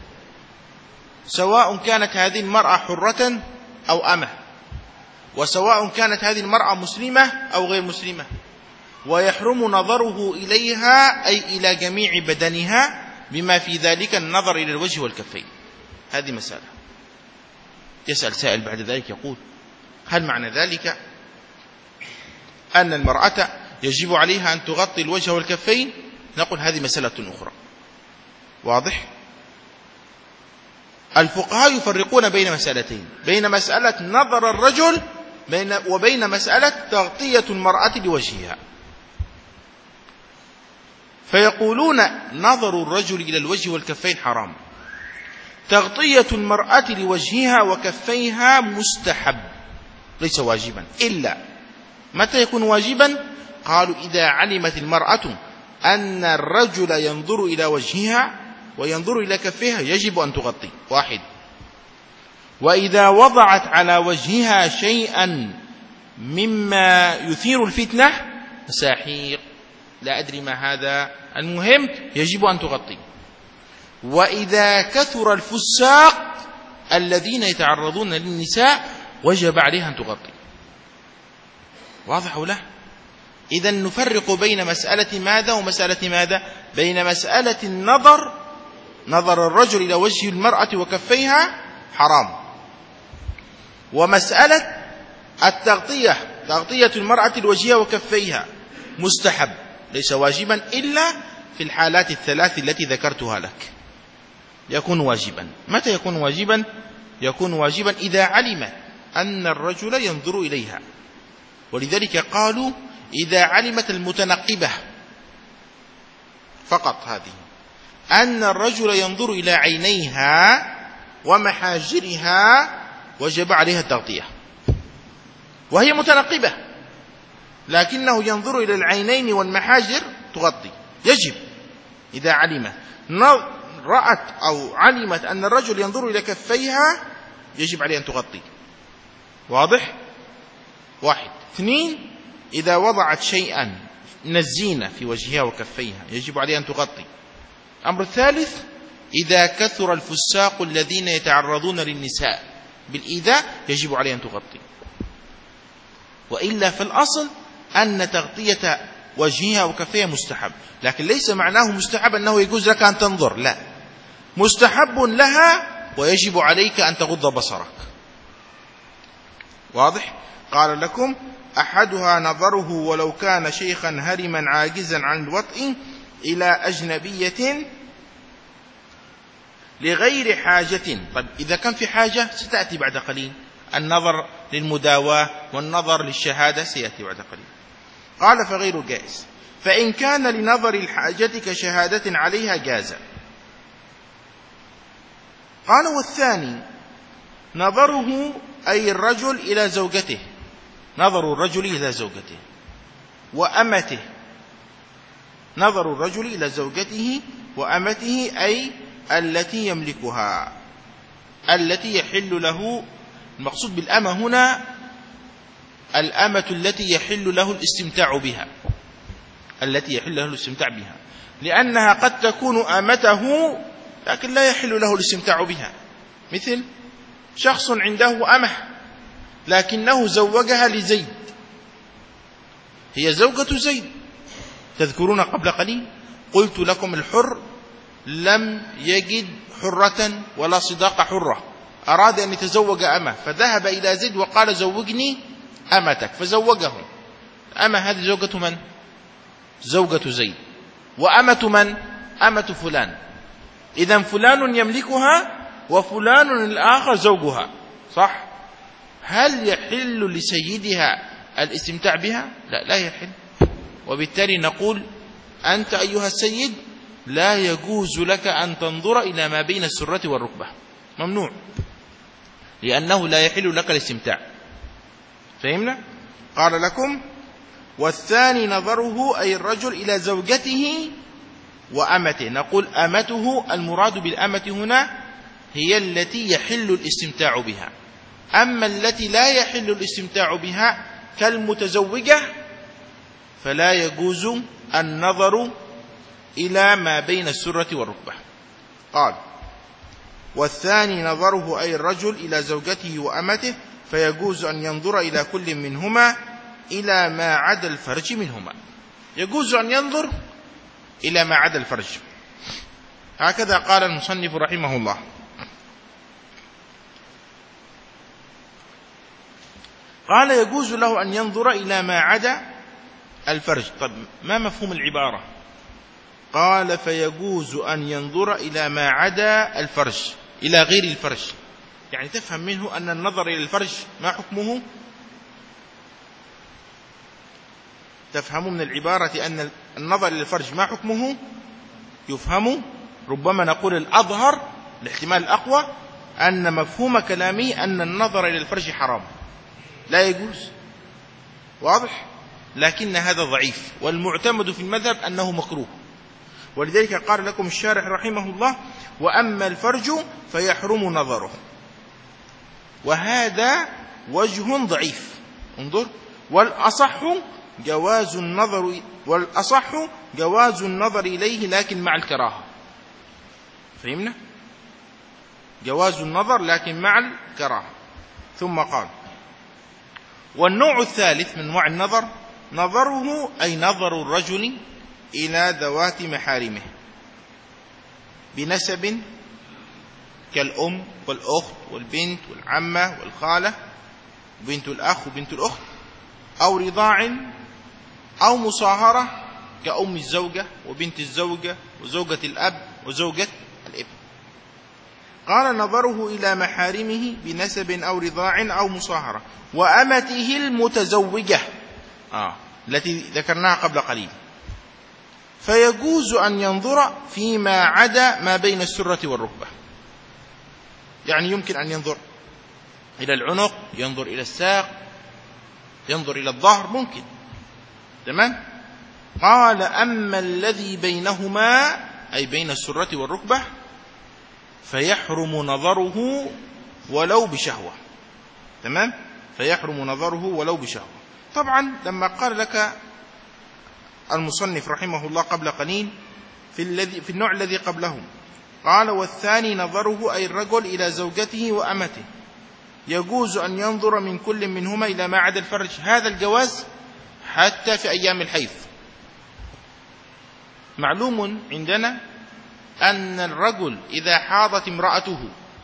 سواء كانت هذه المرأة حرة أو أمة، وسواء كانت هذه المرأة مسلمة أو غير مسلمة، ويحرم نظره إليها أي إلى جميع بدنها بما في ذلك النظر إلى الوجه والكفين. هذه مسألة. يسأل سائل بعد ذلك يقول هل معنى ذلك أن المرأة يجب عليها أن تغطي الوجه والكفين؟ نقول هذه مسألة أخرى. واضح؟ الفقهاء يفرقون بين مسألتين، بين مسألة نظر الرجل وبين مسألة تغطية المرأة لوجهها. فيقولون نظر الرجل إلى الوجه والكفين حرام، تغطية المرأة لوجهها وكفيها مستحب ليس واجبا. إلا متى يكون واجبا؟ قالوا إذا علمت المرأة أن الرجل ينظر إلى وجهها وينظر إلى كفيها يجب أن تغطي. واحد. وإذا وضعت على وجهها شيئا مما يثير الفتنة، مساحيق، لا أدري ما هذا، المهم يجب أن تغطي. وإذا كثر الفساق الذين يتعرضون للنساء وجب عليها أن تغطي. واضح ولا؟ إذن نفرق بين مسألة ماذا ومسألة ماذا؟ بين مسألة النظر، نظر الرجل إلى وجه المرأة وكفيها حرام، ومسألة التغطية، تغطية المرأة لوجهها وكفيها مستحب ليس واجبا إلا في الحالات الثلاث التي ذكرتها لك يكون واجبا. متى يكون واجبا؟ يكون واجبا إذا علم أن الرجل ينظر إليها. ولذلك قالوا إذا علمت المتنقبة فقط هذه أن الرجل ينظر إلى عينيها ومحاجرها وجب عليها التغطية، وهي متنقبة لكنه ينظر إلى العينين والمحاجر تغطي، يجب إذا علم. رأت أو علمت أن الرجل ينظر إلى كفيها يجب عليه أن تغطي. واضح؟ واحد. اثنين، إذا وضعت شيئا من الزينة في وجهها وكفيها يجب عليه أن تغطي. الأمر الثالث، إذا كثر الفساق الذين يتعرضون للنساء بالإيذاء يجب عليه أن تغطي. وإلا فالأصل أن تغطية وجهها وكفيها مستحب، لكن ليس معناه مستحب أنه يجوز لك أن تنظر، لا، مستحب لها ويجب عليك أن تغض بصرك. واضح؟ قال لكم: أحدها نظره ولو كان شيخا هرما عاجزا عن الوطء إلى أجنبية لغير حاجة. طيب إذا كان في حاجة ستأتي بعد قليل، النظر للمداواة والنظر للشهادة سيأتي بعد قليل. قال: فغير جائز، فإن كان لنظر الحاجة كشهادة عليها جاز. قال: والثاني نظره أي الرجل إلى زوجته، نظر الرجل إلى زوجته وأمته، نظر الرجل إلى زوجته وأمته أي التي يملكها، التي يحل له. المقصود بالأمة هنا الأمة التي يحل له الاستمتاع بها، التي يحل له الاستمتاع بها، لأنها قد تكون أمته لكن لا يحل له الاستمتاع بها. مثل شخص عنده أمة لكنه زوجها لزيد، هي زوجة زيد. تذكرون قبل قليل قلت لكم الحر لم يجد حرة ولا صداق حرة، أراد أن يتزوج أمة فذهب إلى زيد وقال: زوجني أمتك، فزوجه. أمة هذه زوجة من؟ زوجة زيد. وأمة من؟ أمة فلان. إذن فلان يملكها وفلان الآخر زوجها، صح؟ هل يحل لسيدها الاستمتاع بها؟ لا، لا يحل. وبالتالي نقول: أنت أيها السيد لا يجوز لك أن تنظر إلى ما بين السرة والركبة، ممنوع، لأنه لا يحل لك الاستمتاع. فهمنا؟ قال لكم: والثاني نظره أي الرجل إلى زوجته وأمته. نقول: أمته المراد بالأمة هنا هي التي يحل الاستمتاع بها، أما التي لا يحل الاستمتاع بها كالمتزوجة فلا يجوز النظر إلى ما بين السرة والركبة. قال: والثاني نظره أي الرجل إلى زوجته وأمته، فيجوز أن ينظر إلى كل منهما إلى ما عدا الفرج منهما. يجوز أن ينظر إلى ما عدا الفرج. هكذا قال المصنف رحمه الله. قال: يجوز له أن ينظر إلى ما عدا الفرج. طب ما مفهوم العبارة؟ قال: فيجوز أن ينظر إلى ما عدا الفرج، إلى غير الفرج. يعني تفهم منه أن النظر إلى الفرج ما حكمه؟ تفهم من العبارة أن النظر إلى الفرج ما حكمه؟ يفهم، ربما نقول الأظهر، الاحتمال الأقوى أن مفهوم كلامي أن النظر إلى الفرج حرام، لا يجوز. واضح؟ لكن هذا ضعيف، والمعتمد في المذهب أنه مكروه. ولذلك قال لكم الشارح رحمه الله: وأما الفرج فيحرم نظره. وهذا وجه ضعيف. انظر: والأصح جواز النظر والأصح جواز النظر إليه لكن مع الكراهة. فهمنا؟ جواز النظر لكن مع الكراهة. ثم قال: والنوع الثالث من أنواع النظر نظره أي نظر الرجل إلى ذوات محارمه بنسب كالأم والأخت والبنت والعمة والخالة وبنت الأخ وبنت الأخت، أو رضاع أو مصاهرة كأم الزوجة وبنت الزوجة وزوجة الأب وزوجة الابن. قال: نظره إلى محارمه بنسب أو رضاع أو مصاهرة، وأمته المتزوجة آه. التي ذكرناها قبل قليل، فيجوز أن ينظر فيما عدا ما بين السرة والركبة. يعني يمكن أن ينظر إلى العنق، ينظر إلى الساق، ينظر إلى الظهر، ممكن. تمام؟ قال: أما الذي بينهما أي بين السرة والركبة فيحرم نظره ولو بشهوة. تمام؟ فيحرم نظره ولو بشهوة. طبعا لما قال لك المصنف رحمه الله قبل قليل في الذي في النوع الذي قبله، قال والثاني نظره أي الرجل إلى زوجته وأمته، يجوز أن ينظر من كل منهما إلى ما عدا الفرج. هذا الجواز حتى في أيام الحيض. معلوم عندنا أن الرجل إذا حاضت امرأته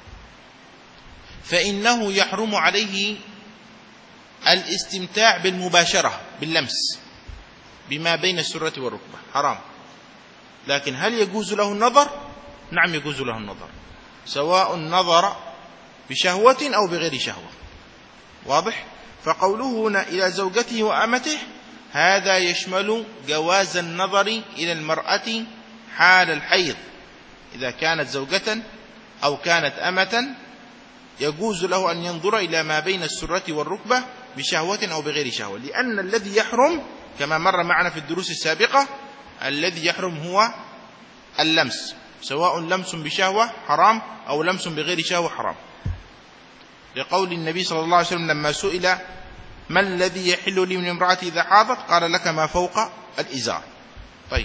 فإنه يحرم عليه الاستمتاع بالمباشرة باللمس بما بين السرة والركبة، حرام. لكن هل يجوز له النظر؟ نعم يجوز له النظر، سواء نظر بشهوة أو بغير شهوة. واضح؟ فقوله هنا إلى زوجته وأمته هذا يشمل جواز النظر إلى المرأة حال الحيض، إذا كانت زوجة أو كانت أمة يجوز له أن ينظر إلى ما بين السرة والركبة بشهوة أو بغير شهوة، لأن الذي يحرم كما مر معنا في الدروس السابقة الذي يحرم هو اللمس، سواء لمس بشهوة حرام أو لمس بغير شهوة حرام، لقول النبي صلى الله عليه وسلم لما سئل ما الذي يحل لي من امرأتي إذا حاضت قال لك ما فوق الإزار. طيب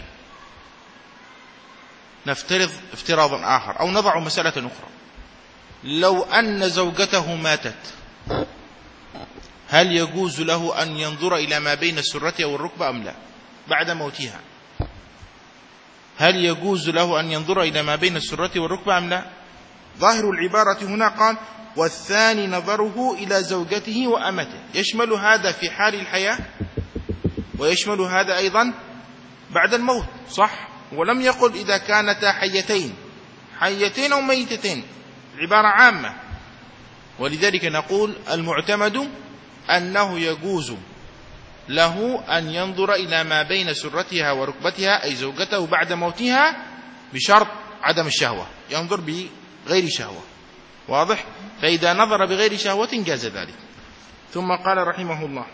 نفترض افتراضا آخر أو نضع مسألة أخرى، لو أن زوجته ماتت هل يجوز له أن ينظر إلى ما بين السرة والركبة أم لا بعد موتها؟ هل يجوز له أن ينظر إلى ما بين السرة والركبة أم لا؟ ظاهر العبارة هنا قال والثاني نظره إلى زوجته وأمته، يشمل هذا في حال الحياة ويشمل هذا أيضا بعد الموت، صح؟ ولم يقل إذا كانتا حيتين حيتين أو ميتتين، العبارة عامة. ولذلك نقول المعتمد أنه يجوز له أن ينظر إلى ما بين سرتها وركبتها أي زوجته بعد موتها بشرط عدم الشهوة، ينظر بغير شهوة. واضح؟ فإذا نظر بغير شهوة جاز ذلك. ثم قال رحمه الله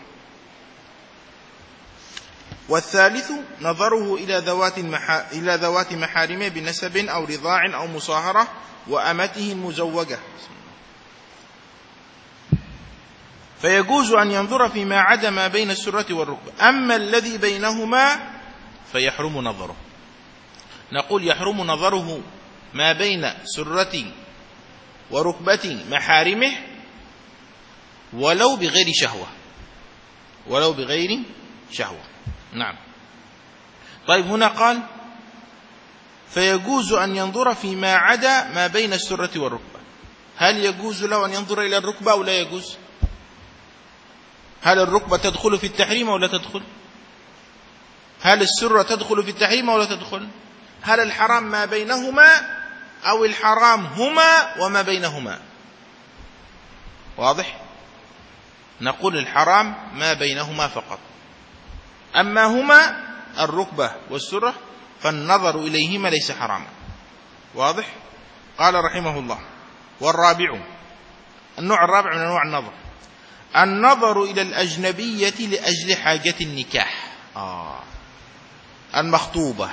والثالث نظره إلى ذوات المحا... إلى ذوات محارمه بنسب أو رضاع أو مصاهرة وأمته المزوجة، فيجوز أن ينظر فيما عدا ما بين السرة والركبة، أما الذي بينهما فيحرم نظره. نقول يحرم نظره ما بين سرة وركبة محارمه ولو بغير شهوة، ولو بغير شهوة. نعم. طيب هنا قال فيجوز أن ينظر فيما عدا ما بين السرة والركبة، هل يجوز له أن ينظر إلى الركبة أو لا يجوز؟ هل الركبة تدخل في التحريم أو لا تدخل؟ هل السرة تدخل في التحريم أو لا تدخل؟ هل الحرام ما بينهما أو الحرام هما وما بينهما؟ واضح؟ نقول الحرام ما بينهما فقط، أما هما الركبة والسرة فالنظر إليهما ليس حراما. واضح؟ قال رحمه الله والرابع، النوع الرابع من أنواع النظر النظر إلى الأجنبية لأجل حاجة النكاح. آه. المخطوبة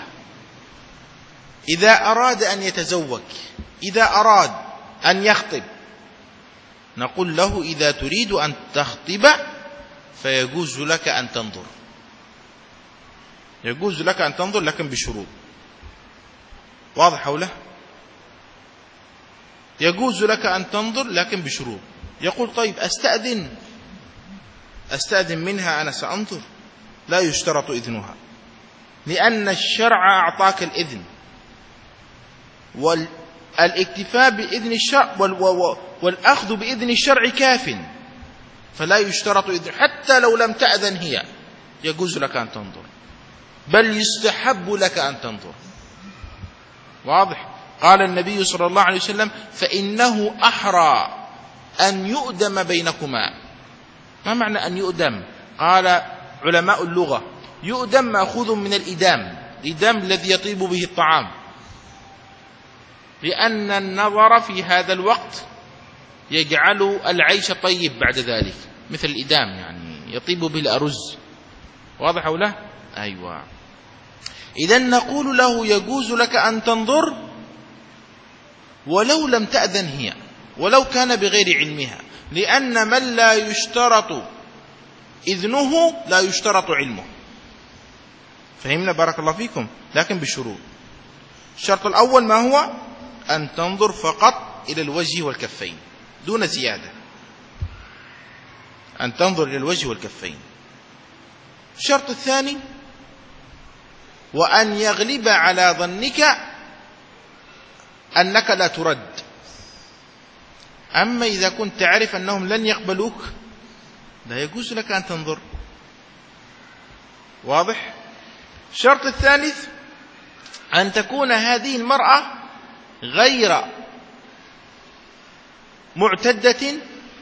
إذا أراد أن يتزوج، إذا أراد أن يخطب، نقول له إذا تريد أن تخطب فيجوز لك أن تنظر، يجوز لك أن تنظر لكن بشروط. واضح حوله؟ يجوز لك أن تنظر لكن بشروط. يقول طيب أستأذن أستأذن منها أنا سأنظر؟ لا يشترط إذنها، لأن الشرع أعطاك الإذن، والاكتفاء بإذن الشرع والأخذ بإذن الشرع كاف، فلا يشترط إذن. حتى لو لم تأذن هي يجوز لك أن تنظر، بل يستحب لك أن تنظر. واضح؟ قال النبي صلى الله عليه وسلم فإنه أحرى أن يؤدم بينكما. ما معنى أن يؤدم؟ قال علماء اللغة يؤدم مأخوذ من الإدام، الإدام الذي يطيب به الطعام، لأن النظر في هذا الوقت يجعل العيش طيب بعد ذلك، مثل الإدام يعني يطيب به الأرز. واضح أو لا؟ أيوة. إذن نقول له يجوز لك أن تنظر ولو لم تأذن هي، ولو كان بغير علمها، لأن من لا يشترط إذنه لا يشترط علمه. فهمنا بارك الله فيكم؟ لكن بالشروط. الشرط الأول ما هو؟ أن تنظر فقط إلى الوجه والكفين دون زيادة، أن تنظر إلى الوجه والكفين. الشرط الثاني وأن يغلب على ظنك أنك لا ترد. أما إذا كنت تعرف أنهم لن يقبلوك لا يجوز لك أن تنظر. واضح؟ الشرط الثالث أن تكون هذه المرأة غير معتدة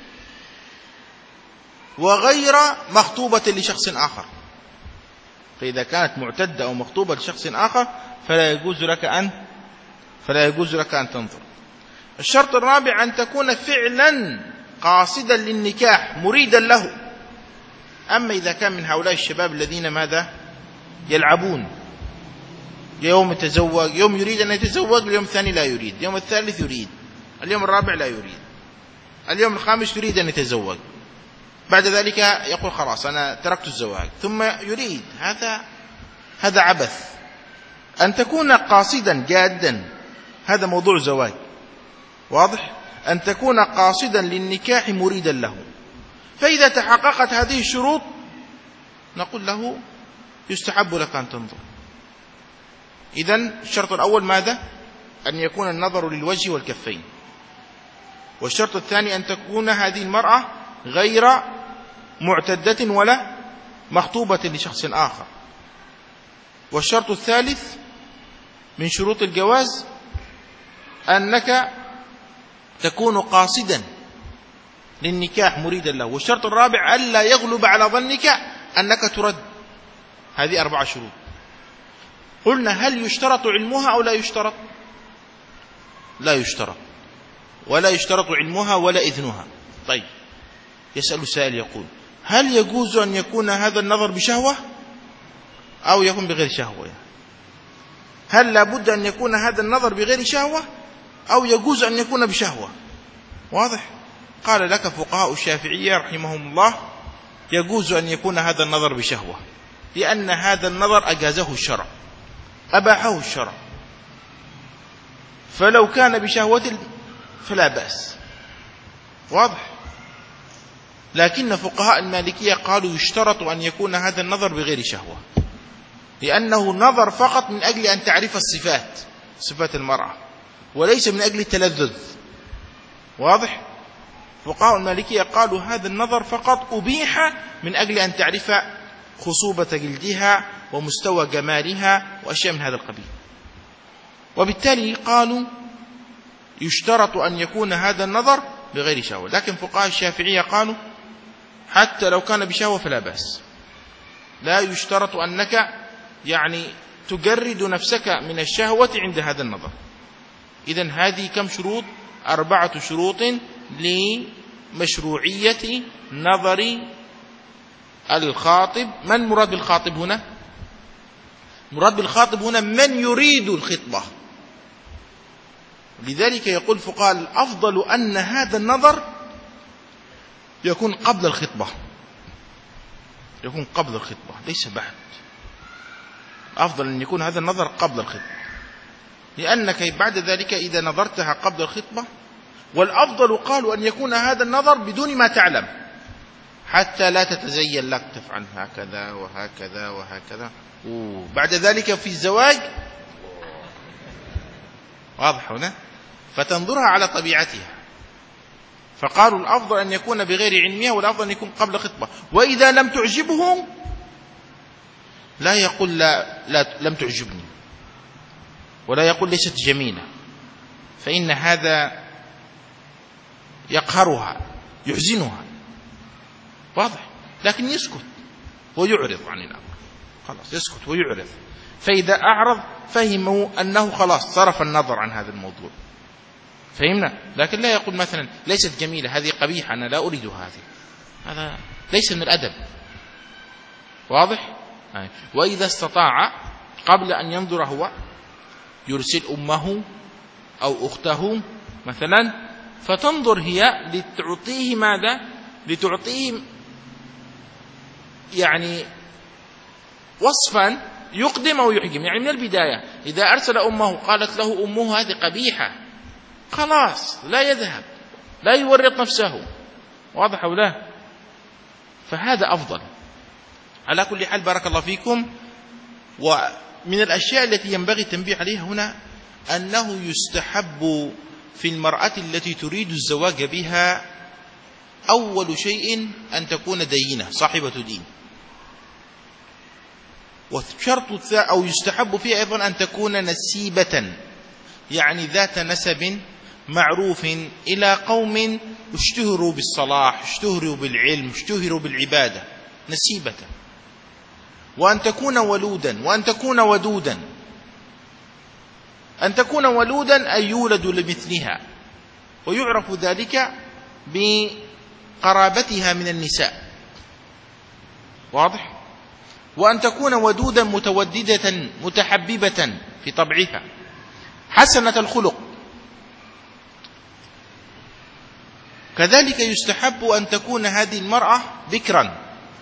وغير مخطوبة لشخص آخر. فإذا كانت معتدة أو مخطوبة لشخص آخر فلا يجوز لك أن فلا يجوز لك أن تنظر. الشرط الرابع أن تكون فعلا قاصدا للنكاح مريدا له. أما إذا كان من هؤلاء الشباب الذين ماذا يلعبون، يوم يتزوج، يوم يريد أن يتزوج، اليوم الثاني لا يريد، اليوم الثالث يريد، اليوم الرابع لا يريد، اليوم الخامس يريد أن يتزوج، بعد ذلك يقول خلاص أنا تركت الزواج، ثم يريد. هذا هذا عبث. أن تكون قاصدا جادا، هذا موضوع زواج. واضح؟ أن تكون قاصدا للنكاح مريدا له. فإذا تحققت هذه الشروط نقول له يستحب لك أن تنظر. إذن الشرط الأول ماذا؟ أن يكون النظر للوجه والكفين. والشرط الثاني أن تكون هذه المرأة غير معتدة ولا مخطوبة لشخص آخر. والشرط الثالث من شروط الجواز أنك تكون قاصدا للنكاح مريدا له. والشرط الرابع ألا يغلب على ظنك أنك ترد. هذه أربع شروط. قلنا هل يشترط علمها أو لا يشترط؟ لا يشترط، ولا يشترط علمها ولا إذنها. طيب، يسأل سائل يقول هل يجوز أن يكون هذا النظر بشهوة أو يكون بغير شهوة؟ هل لابد أن يكون هذا النظر بغير شهوة أو يجوز أن يكون بشهوة؟ واضح؟ قال لك فقهاء الشافعية رحمهم الله يجوز أن يكون هذا النظر بشهوة، لأن هذا النظر أجازه الشرع، أباحه الشرع، فلو كان بشهوة فلا بأس. واضح؟ لكن فقهاء المالكية قالوا يشترط أن يكون هذا النظر بغير شهوة، لأنه نظر فقط من أجل أن تعرف الصفات، صفات المرأة، وليس من أجل التلذذ. واضح؟ فقهاء المالكية قالوا هذا النظر فقط أبيح من أجل أن تعرف خصوبة جلدها ومستوى جمالها وأشياء من هذا القبيل. وبالتالي قالوا يشترط أن يكون هذا النظر بغير شهوة. لكن فقهاء الشافعية قالوا حتى لو كان بشهوة فلا بأس، لا يشترط أنك يعني تجرد نفسك من الشهوة عند هذا النظر. إذن هذه كم شروط؟ أربعة شروط لمشروعية نظر الخاطب. من مراد بالخاطب هنا؟ مراد بالخاطب هنا من يريد الخطبة. لذلك يقول فقال الأفضل أن هذا النظر يكون قبل الخطبة، يكون قبل الخطبة ليس بعد. أفضل أن يكون هذا النظر قبل الخطبة، لأنك بعد ذلك إذا نظرتها قبل الخطبة، والأفضل قالوا أن يكون هذا النظر بدون ما تعلم، حتى لا تتزين لك تفعل هكذا وهكذا وهكذا، وبعد ذلك في الزواج واضح هنا، فتنظرها على طبيعتها. فقالوا الأفضل أن يكون بغير علمها، والأفضل أن يكون قبل خطبة. وإذا لم تعجبه لا يقول لا, لا لم تعجبني، ولا يقول ليست جميلة، فإن هذا يقهرها يحزنها. واضح؟ لكن يسكت ويعرض عن الأمر، خلاص يسكت ويعرض. فإذا أعرض فهموا أنه خلاص صرف النظر عن هذا الموضوع. فهمنا؟ لكن لا يقول مثلا ليست جميلة، هذه قبيحة، أنا لا أريد هذه، هذا ليس من الأدب. واضح؟ وإذا استطاع قبل أن ينظر هو يرسل أمه أو أخته مثلا، فتنظر هي لتعطيه ماذا؟ لتعطيه يعني وصفا يقدم أو يحجم. يعني من البداية إذا أرسل أمه قالت له أمه هذه قبيحة، خلاص لا يذهب، لا يورط نفسه. واضح أو لا؟ فهذا أفضل. على كل حال بارك الله فيكم. ومن الأشياء التي ينبغي التنبيه عليها هنا أنه يستحب في المرأة التي تريد الزواج بها أول شيء أن تكون دينة صاحبة دين، وشرط أو يستحب فيها أيضا أن تكون نسيبة، يعني ذات نسب معروف إلى قوم اشتهروا بالصلاح، اشتهروا بالعلم، اشتهروا بالعبادة، نسيبة. وأن تكون ولودا، وأن تكون ودودا. أن تكون ولودا أي يولد لمثلها، ويعرف ذلك بقرابتها من النساء. واضح؟ وأن تكون ودودا متوددة متحببة في طبعها، حسنة الخلق. كذلك يستحب أن تكون هذه المرأة بكرا،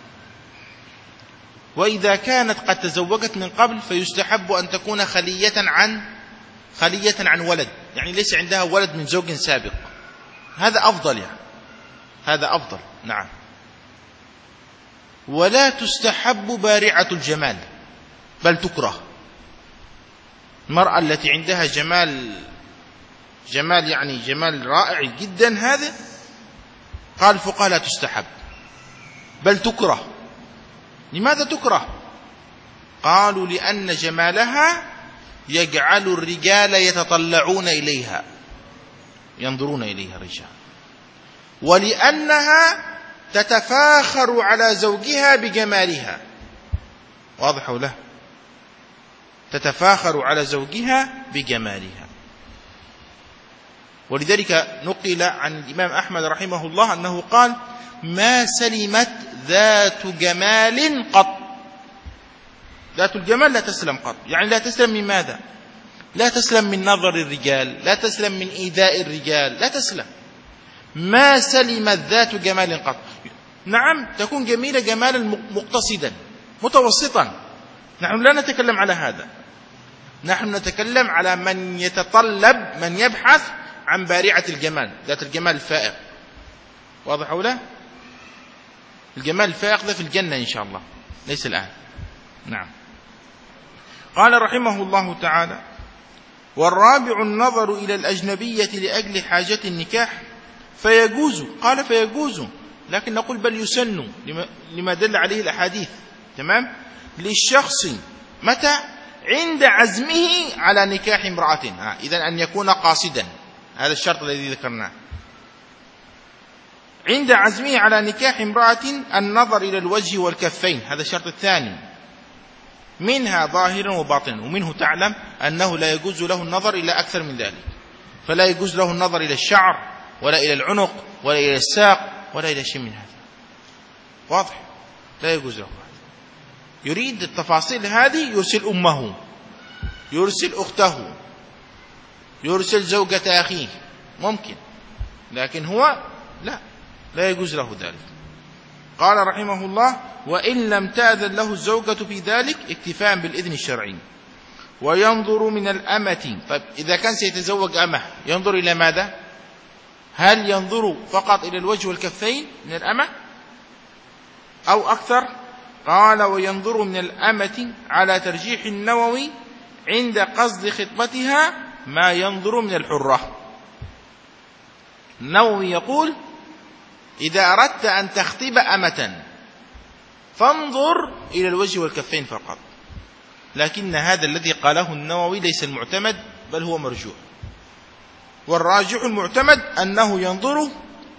وإذا كانت قد تزوجت من قبل فيستحب أن تكون خلية عن خلية عن ولد، يعني ليس عندها ولد من زوج سابق. هذا أفضل، يعني هذا أفضل. نعم. ولا تستحب بارعة الجمال، بل تكره. المرأة التي عندها جمال جمال يعني جمال رائع جدا، هذا قال الفقهاء لا تستحب بل تكره. لماذا تكره؟ قالوا لأن جمالها يجعل الرجال يتطلعون إليها، ينظرون إليها الرجال، ولأنها تتفاخر على زوجها بجمالها. واضح له؟ تتفاخر على زوجها بجمالها. ولذلك نقل عن الإمام أحمد رحمه الله أنه قال: ما سلمت ذات جمال قط. ذات الجمال لا تسلم قط. يعني لا تسلم من ماذا؟ لا تسلم من نظر الرجال، لا تسلم من إيذاء الرجال، لا تسلم. ما سلمت ذات جمال قط. نعم تكون جميلة جمالا مقتصدا متوسطا، نحن لا نتكلم على هذا، نحن نتكلم على من يتطلب، من يبحث عن بارعة الجمال، ذات الجمال الفائق. واضح أو لا؟ الجمال الفائق ذا في الجنة إن شاء الله، ليس الآن. نعم. قال رحمه الله تعالى: والرابع النظر إلى الأجنبية لأجل حاجة النكاح فيجوز. قال فيجوز، لكن نقول بل يسن لما دل عليه الأحاديث. تمام؟ للشخص متى؟ عند عزمه على نكاح امرأة. إذن أن يكون قاصدا، هذا الشرط الذي ذكرناه. عند عزمه على نكاح امرأة النظر إلى الوجه والكفين، هذا الشرط الثاني، منها ظاهرا وباطنا. ومنه تعلم أنه لا يجوز له النظر إلى أكثر من ذلك، فلا يجوز له النظر إلى الشعر ولا إلى العنق ولا إلى الساق ولا إلى شيء من هذا. واضح؟ لا يجوز له هذا. يريد التفاصيل هذه يرسل أمه، يرسل أخته، يرسل زوجة أخيه، ممكن، لكن هو لا لا يجوز له ذلك. قال رحمه الله: وإن لم تأذن له الزوجة في ذلك اكتفاء بالإذن الشرعي. وينظر من الأمة. طيب إذا كان سيتزوج أمه ينظر إلى ماذا؟ هل ينظر فقط إلى الوجه والكفين من الأمة أو أكثر؟ قال: وينظر من الأمة على ترجيح النووي عند قصد خطبتها ما ينظر من الحرة. النووي يقول: إذا أردت أن تخطب أمة فانظر إلى الوجه والكفين فقط. لكن هذا الذي قاله النووي ليس المعتمد، بل هو مرجوح. والراجح المعتمد أنه ينظر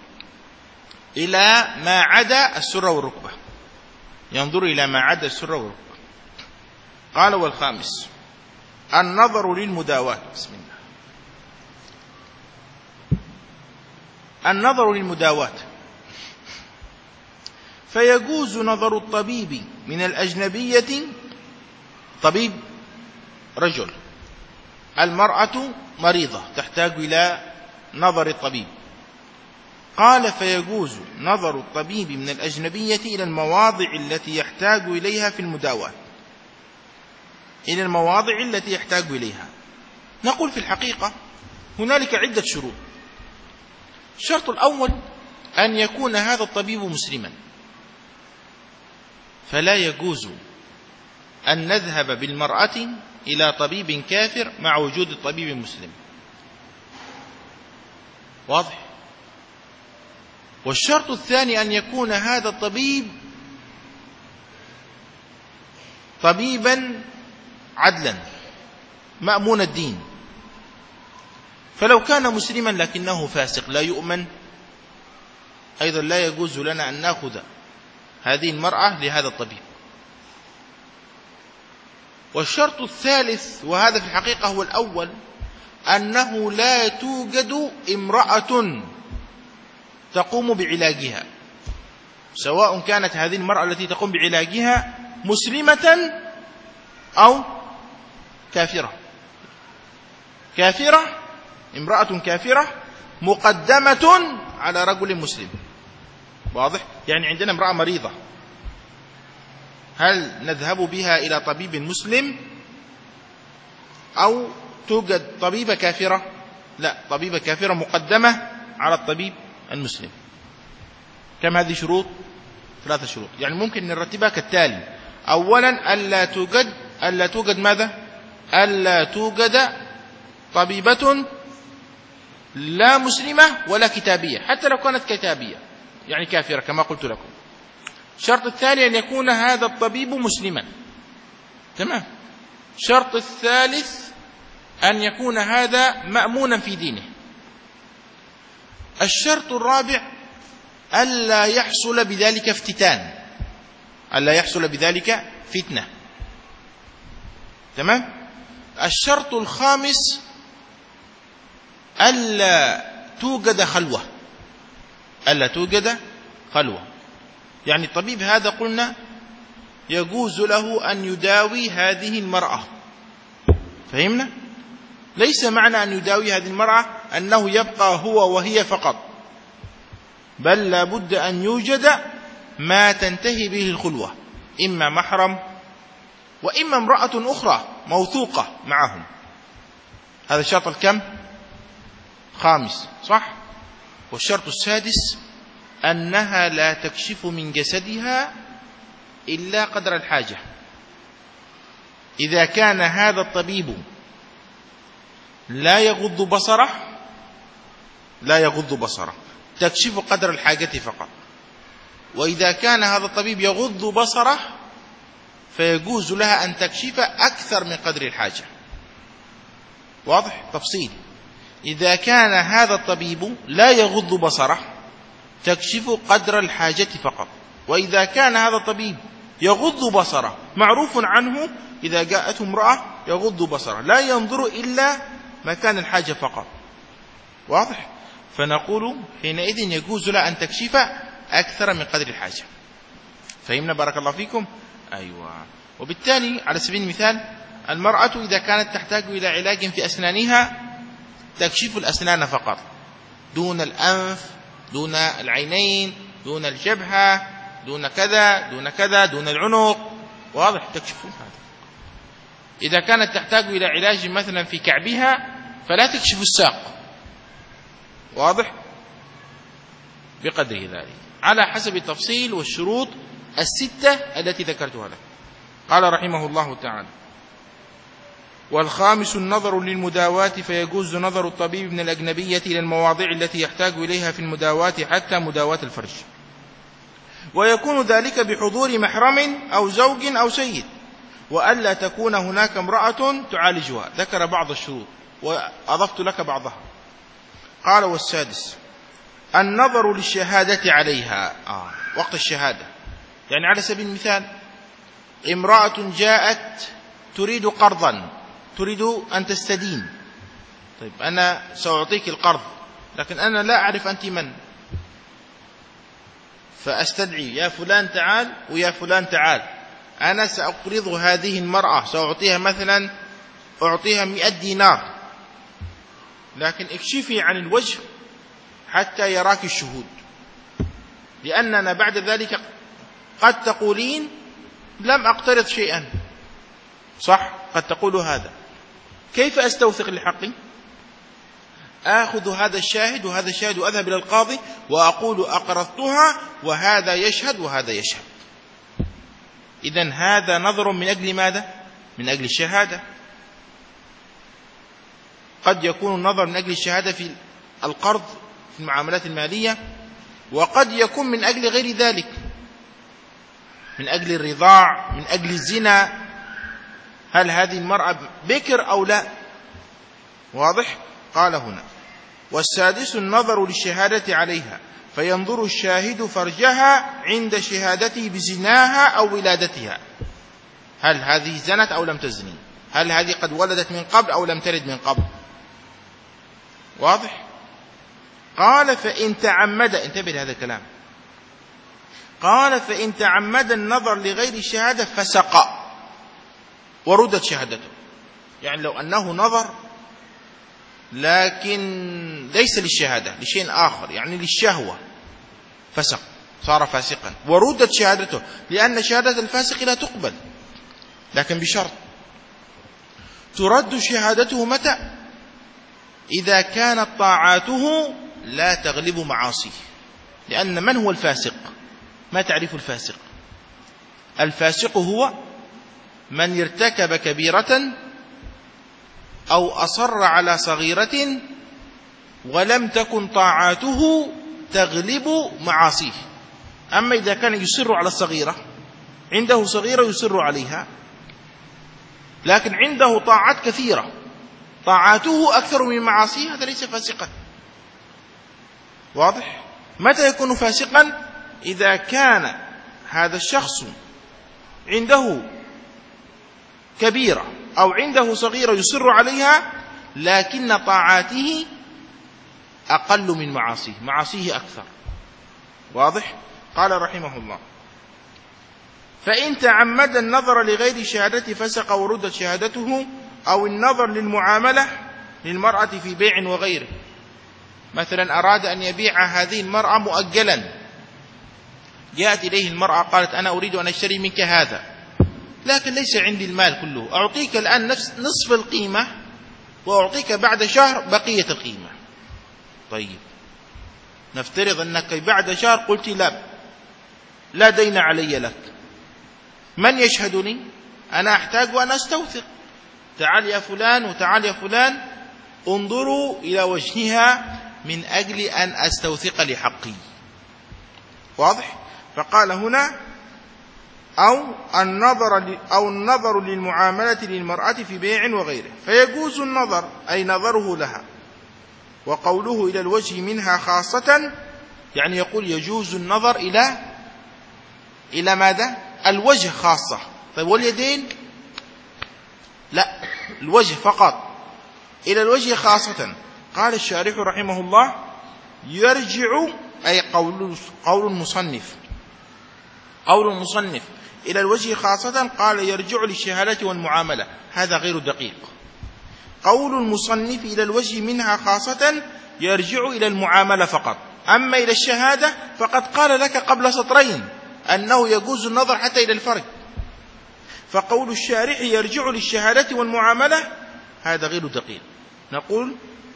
إلى ما عدا السرة والركبة، ينظر إلى ما عدا السرة والركبة. قال: والخامس النظر للمداواة. بسم الله. النظر للمداواة، فيجوز نظر الطبيب من الأجنبية، طبيب رجل، المرأة مريضة تحتاج إلى نظر الطبيب. قال فيجوز نظر الطبيب من الأجنبية إلى المواضع التي يحتاج إليها في المداواة، إلى المواضع التي يحتاج إليها. نقول في الحقيقة هنالك عدة شروط. الشرط الأول أن يكون هذا الطبيب مسلما، فلا يجوز أن نذهب بالمرأة إلى طبيب كافر مع وجود الطبيب المسلم. واضح؟ والشرط الثاني أن يكون هذا الطبيب طبيبا عدلا مأمون الدين، فلو كان مسلما لكنه فاسق لا يؤمن أيضا لا يجوز لنا أن نأخذ هذه المرأة لهذا الطبيب. والشرط الثالث وهذا في الحقيقة هو الأول أنه لا توجد امرأة تقوم بعلاجها، سواء كانت هذه المرأة التي تقوم بعلاجها مسلمة أو كافرة. كافرة، امرأة كافرة مقدمة على رجل مسلم. واضح؟ يعني عندنا امرأة مريضة، هل نذهب بها إلى طبيب مسلم أو توجد طبيبة كافرة؟ لا، طبيبة كافرة مقدمة على الطبيب المسلم. كم هذه شروط؟ ثلاثة شروط. يعني ممكن نرتبها كالتالي: أولا ألا توجد ألا توجد ماذا؟ ألا توجد طبيبة لا مسلمة ولا كتابية، حتى لو كانت كتابية يعني كافرة كما قلت لكم. الشرط الثاني أن يكون هذا الطبيب مسلما. تمام. الشرط الثالث أن يكون هذا مأمونا في دينه. الشرط الرابع ألا يحصل بذلك افتتان، ألا يحصل بذلك فتنة. تمام. الشرط الخامس ألا توجد خلوة، ألا توجد خلوة. يعني الطبيب هذا قلنا يجوز له أن يداوي هذه المرأة، فهمنا؟ ليس معنى أن يداوي هذه المرأة أنه يبقى هو وهي فقط، بل لابد أن يوجد ما تنتهي به الخلوة، إما محرم وإما امرأة أخرى موثوقة معهم. هذا الشرط الكم؟ خامس، صح؟ والشرط السادس أنها لا تكشف من جسدها إلا قدر الحاجة. إذا كان هذا الطبيب لا يغض بصره لا يغض بصره تكشف قدر الحاجة فقط. وإذا كان هذا الطبيب يغض بصره فيجوز لها أن تكشف أكثر من قدر الحاجة. واضح؟ تفصيل: إذا كان هذا الطبيب لا يغض بصره تكشف قدر الحاجة فقط. وإذا كان هذا الطبيب يغض بصره، معروف عنه إذا جاءته امرأة يغض بصره لا ينظر إلا مكان الحاجة فقط. واضح؟ فنقول حينئذ يجوز لها أن تكشف أكثر من قدر الحاجة. فهمنا بارك الله فيكم؟ أيوة. وبالتالي على سبيل المثال المرأة إذا كانت تحتاج إلى علاج في أسنانها تكشف الأسنان فقط، دون الأنف، دون العينين، دون الجبهة، دون كذا دون كذا دون العنق. واضح؟ تكشف هذا. إذا كانت تحتاج إلى علاج مثلا في كعبها فلا تكشف الساق. واضح؟ بقدر ذلك على حسب التفصيل والشروط الستة التي ذكرتها لك. قال رحمه الله تعالى: والخامس النظر للمداواة، فيجوز نظر الطبيب من الأجنبية إلى المواضع التي يحتاج إليها في المداواة حتى مداواة الفرج، ويكون ذلك بحضور محرم أو زوج أو سيد، وألا تكون هناك امرأة تعالجها. ذكر بعض الشروط وأضفت لك بعضها. قال: والسادس النظر للشهادة عليها. آه. وقت الشهادة، يعني على سبيل المثال امرأة جاءت تريد قرضا، تريد أن تستدين. طيب أنا سأعطيك القرض لكن أنا لا أعرف أنت من، فأستدعي يا فلان تعال ويا فلان تعال، أنا سأقرض هذه المرأة، سأعطيها مثلا أعطيها مئة دينار، لكن اكشفي عن الوجه حتى يراك الشهود، لأننا بعد ذلك قد تقولين لم أقترض شيئا، صح؟ قد تقول هذا. كيف أستوثق لحقي؟ آخذ هذا الشاهد وهذا الشاهد وأذهب إلى القاضي وأقول أقرضتها وهذا يشهد وهذا يشهد. إذن هذا نظر من أجل ماذا؟ من أجل الشهادة. قد يكون النظر من أجل الشهادة في القرض في المعاملات المالية، وقد يكون من أجل غير ذلك، من أجل الرضاع، من أجل الزنا. هل هذه المرأة بكر أو لا؟ واضح؟ قال هنا: والسادس النظر للشهادة عليها، فينظر الشاهد فرجها عند شهادته بزناها أو ولادتها، هل هذه زنت أو لم تزني، هل هذه قد ولدت من قبل أو لم تلد من قبل. واضح؟ قال: فإن تعمد، انتبه لهذا الكلام، قال: فإن تعمد النظر لغير الشهادة فسق وردت شهادته. يعني لو أنه نظر لكن ليس للشهادة، لشيء آخر، يعني للشهوة، فسق، صار فاسقا، وردت شهادته، لأن شهادة الفاسق لا تقبل، لكن بشرط: ترد شهادته متى؟ إذا كانت طاعاته لا تغلب معاصيه. لأن من هو الفاسق؟ ما تعرف الفاسق؟ الفاسق هو من ارتكب كبيرة أو أصر على صغيرة ولم تكن طاعاته تغلب معاصيه. أما إذا كان يصر على الصغيرة، عنده صغيرة يصر عليها لكن عنده طاعات كثيرة، طاعاته أكثر من معاصيه، هذا ليس فاسقا. واضح؟ متى يكون فاسقا؟ إذا كان هذا الشخص عنده كبيرة أو عنده صغيرة يصر عليها لكن طاعاته أقل من معاصيه، معاصيه أكثر. واضح؟ قال رحمه الله: فإن تعمد النظر لغير شهادته فسق وردت شهادته، أو النظر للمعاملة للمرأة في بيع وغيره. مثلا أراد أن يبيع هذه المرأة مؤجلا، جاءت إليه المرأة قالت: أنا أريد أن أشتري منك هذا لكن ليس عندي المال كله، أعطيك الآن نفس نصف القيمة وأعطيك بعد شهر بقية القيمة. طيب، نفترض أنك بعد شهر قلت: لا لا دين علي لك، من يشهدني؟ أنا أحتاج وأنا أستوثق. تعال يا فلان وتعال يا فلان، انظروا إلى وجهها من أجل أن أستوثق لحقي. واضح؟ فقال هنا: أو النظر أو النظر للمعاملة للمرأة في بيع وغيره، فيجوز النظر أي نظره لها. وقوله إلى الوجه منها خاصة، يعني يقول يجوز النظر إلى إلى ماذا؟ الوجه خاصة. طيب واليدين؟ لا، الوجه فقط. إلى الوجه خاصة. قال الشارح رحمه الله: يرجع، أي قول قول المصنف قول المصنف إلى الوجه خاصة، قال يرجع للشهادة والمعاملة، هذا غير دقيق. قول المصنف إلى الوجه منها خاصة يرجع إلى المعاملة فقط، أما إلى الشهادة فقد قال لك قبل سطرين أنه يجوز النظر حتى إلى الفرج. فقول الشارح يرجع للشهادة والمعاملة هذا غير دقيق. نقول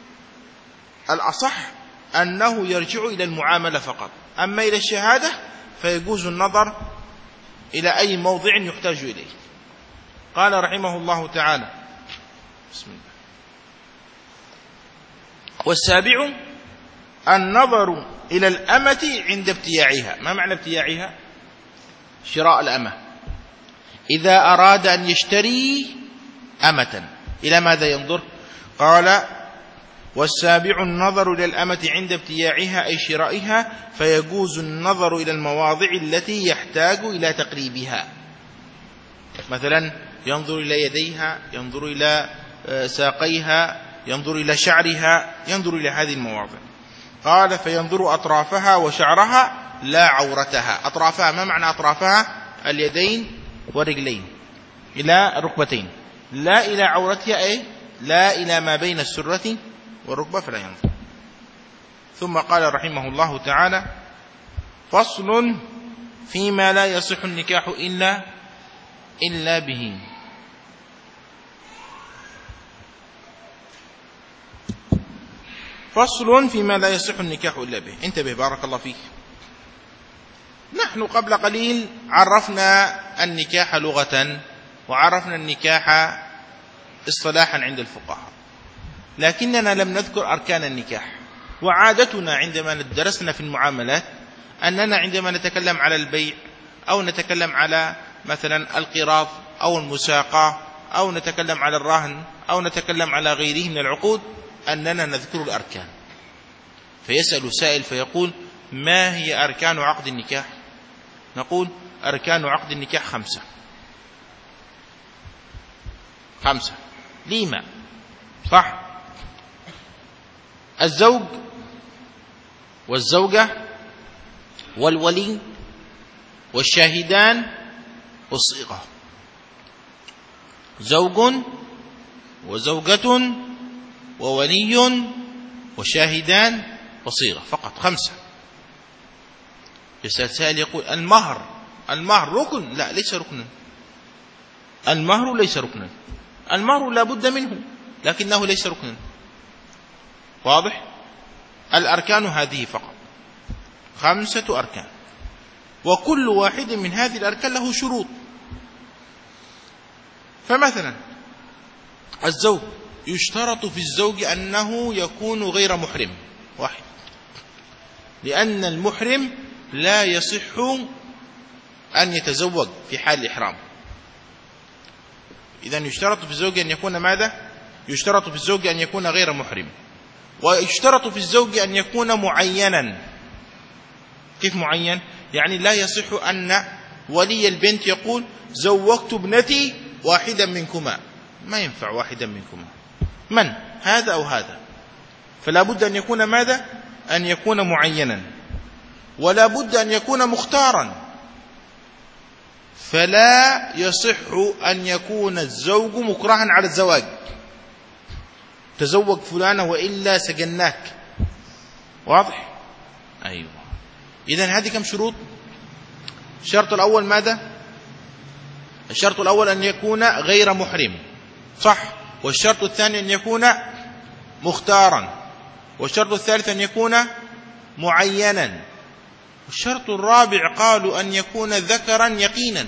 الأصح أنه يرجع إلى المعاملة فقط، أما إلى الشهادة فيجوز النظر إلى أي موضع يحتاج إليه. قال رحمه الله تعالى: بسم الله. والسابع النظر إلى الأمة عند ابتياعها. ما معنى ابتياعها؟ شراء الأمة. إذا أراد أن يشتري أمة إلى ماذا ينظر؟ قال: والسابع النظر إلى الأمة عند ابتياعها أي شرائها، فيجوز النظر إلى المواضع التي يحتاج إلى تقريبها. مثلا ينظر إلى يديها، ينظر إلى ساقيها، ينظر إلى شعرها، ينظر إلى هذه المواضع. قال: فينظر أطرافها وشعرها لا عورتها. أطرافها، ما معنى أطرافها؟ اليدين والرجلين إلى الركبتين، لا إلى عورتها، أي لا إلى ما بين السرة والركبة فلا ينظر. ثم قال رحمه الله تعالى: فصل فيما لا يصح النكاح إلا إلا به. فصل فيما لا يصح النكاح إلا به. انتبه بارك الله فيك. نحن قبل قليل عرفنا النكاح لغة وعرفنا النكاح اصطلاحا عند الفقهاء، لكننا لم نذكر أركان النكاح. وعادتنا عندما درسنا في المعاملات أننا عندما نتكلم على البيع أو نتكلم على مثلا القراض أو المساقة أو نتكلم على الرهن أو نتكلم على غيره من العقود أننا نذكر الأركان. فيسأل سائل فيقول: ما هي أركان عقد النكاح؟ نقول: أركان عقد النكاح خمسة. خمسة لما؟ صح؟ الزوج والزوجة والولي والشاهدان والصيغة. زوج وزوجة وولي وشاهدان وصيغة، فقط خمسة. يسأل سائل يقول: المهر المهر ركن؟ لا، ليس ركنا. المهر ليس ركنا. المهر لا بد منه لكنه ليس ركنا. واضح؟ الأركان هذه فقط، خمسة أركان، وكل واحد من هذه الأركان له شروط. فمثلا الزوج يشترط في الزوج أنه يكون غير محرم، واحد، لأن المحرم لا يصح أن يتزوج في حال الإحرام. إذن يشترط في الزوج أن يكون ماذا؟ يشترط في الزوج أن يكون غير محرم، ويشترط في الزوج أن يكون معينا. كيف معين؟ يعني لا يصح أن ولي البنت يقول: زوجت ابنتي واحدا منكما. ما ينفع واحدا منكما، من هذا أو هذا. فلا بد أن يكون ماذا؟ أن يكون معينا، ولا بد أن يكون مختارا. فلا يصح أن يكون الزوج مكرها على الزواج: تزوج فلانة وإلا سجناك. واضح؟ أيوة. إذن هذه كم شروط؟ الشرط الأول ماذا؟ الشرط الأول أن يكون غير محرم، صح؟ والشرط الثاني أن يكون مختارا، والشرط الثالث أن يكون معينا، والشرط الرابع قالوا أن يكون ذكرا يقينا.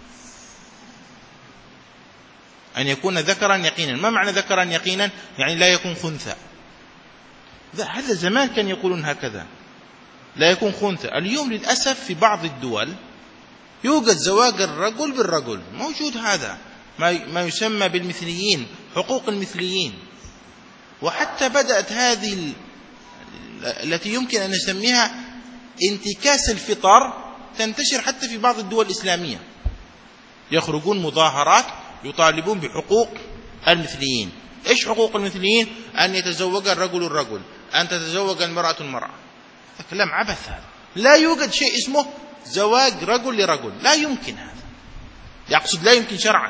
أن يكون ذكرا يقينا. ما معنى ذكرا يقينا؟ يعني لا يكون خنثى. هذا زمان كان يقولون هكذا، لا يكون خنثى. اليوم للأسف في بعض الدول يوجد زواج الرجل بالرجل، موجود هذا ما يسمى بالمثليين، حقوق المثليين. وحتى بدأت هذه التي يمكن أن نسميها انتكاس الفطر تنتشر حتى في بعض الدول الإسلامية. يخرجون مظاهرات يطالبون بحقوق المثليين. إيش حقوق المثليين؟ أن يتزوج الرجل الرجل، أن تتزوج المرأة المرأة. كلام عبث هذا. لا يوجد شيء اسمه زواج رجل لرجل، لا يمكن هذا. يقصد لا يمكن شرعا.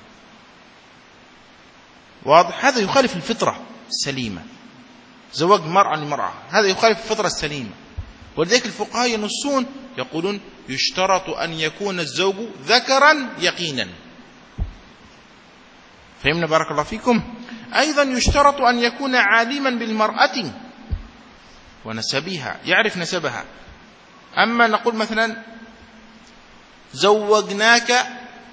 واضح؟ هذا يخالف الفطرة السليمة. زواج مرأة لمرأة هذا يخالف الفطرة السليمة. ولذلك الفقهاء ينصون يقولون: يشترط أن يكون الزوج ذكرا يقينا. فهمنا بارك الله فيكم؟ أيضا يشترط أن يكون عالما بالمرأة ونسبها، يعرف نسبها. أما نقول مثلا: زوجناك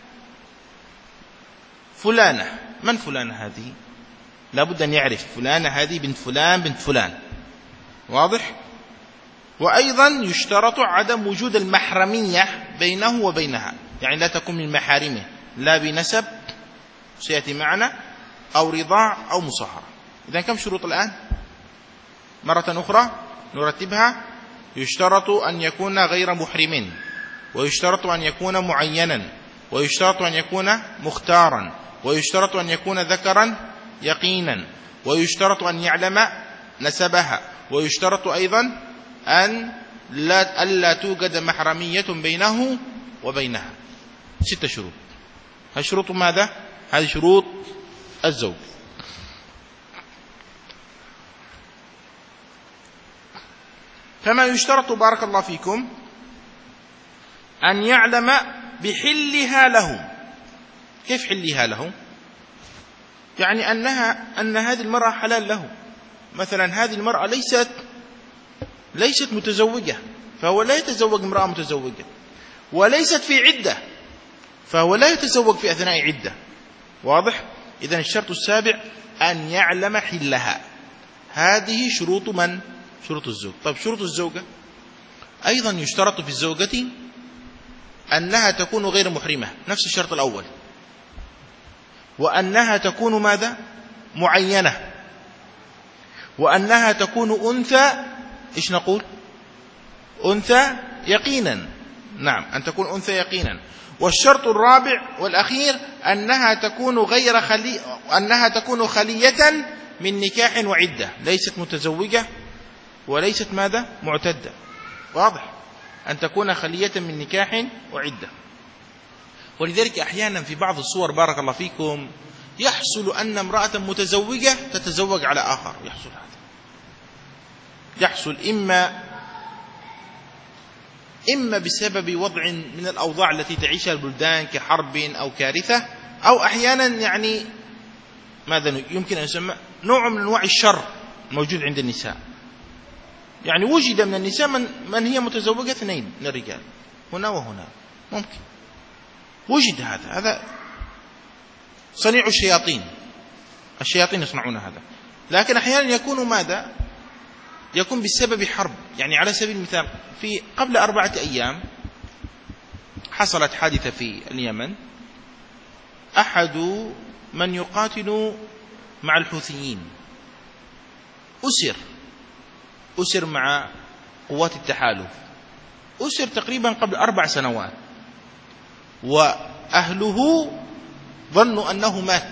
فلانة، من فلانة هذه؟ لابد أن يعرف فلانة هذه بنت فلان بنت فلان. واضح؟ وأيضا يشترط عدم وجود المحرمية بينه وبينها، يعني لا تكون من محارمه، لا بنسب سيأتي معنا أو رضاع أو مصاهرة. إذن كم شروط الآن؟ مرة أخرى نرتبها: يشترط أن يكون غير محرم، ويشترط أن يكون معينا، ويشترط أن يكون مختارا، ويشترط أن يكون ذكرا يقينا، ويشترط أن يعلم نسبها، ويشترط أيضا أن لا ألا توجد محرمية بينه وبينها. ستة شروط. هذه شروط ماذا؟ هذه شروط الزوج. فما يشترط بارك الله فيكم أن يعلم بحلها له. كيف حلها له؟ يعني أنها أن هذه المرأة حلال له. مثلا هذه المرأة ليست ليست متزوجة، فهو لا يتزوج امرأة متزوجة، وليست في عدة، فهو لا يتزوج في أثناء عدة. واضح؟ إذن الشرط السابع أن يعلم حلها. هذه شروط من؟ شروط الزوج. طيب شروط الزوجة أيضا يشترط في الزوجة أنها تكون غير محرمة، نفس الشرط الأول، وأنها تكون ماذا؟ معينة، وأنها تكون أنثى. إيش نقول؟ أنثى يقينا. نعم، أن تكون أنثى يقينا. والشرط الرابع والأخير أنها تكون غير خلي أنها تكون خلية من نكاح وعدة، ليست متزوجة وليست ماذا؟ معتدة. واضح؟ أن تكون خلية من نكاح وعدة. ولذلك أحيانا في بعض الصور بارك الله فيكم يحصل أن امرأة متزوجة تتزوج على آخر. يحصل هذا، يحصل إما إما بسبب وضع من الأوضاع التي تعيشها البلدان كحرب أو كارثة، أو أحيانا يعني ماذا يمكن أن يسمى نوع من أنواع الشر موجود عند النساء. يعني وجد من النساء من, من هي متزوجة اثنين من الرجال، هنا وهنا، ممكن وجد هذا. هذا صنيع الشياطين، الشياطين يصنعون هذا. لكن أحيانا يكون ماذا؟ يكون بسبب حرب. يعني على سبيل المثال في قبل أربعة أيام حصلت حادثة في اليمن، أحد من يقاتل مع الحوثيين أسر أسر مع قوات التحالف، أسر تقريبا قبل أربع سنوات، وأهله ظنوا أنه مات،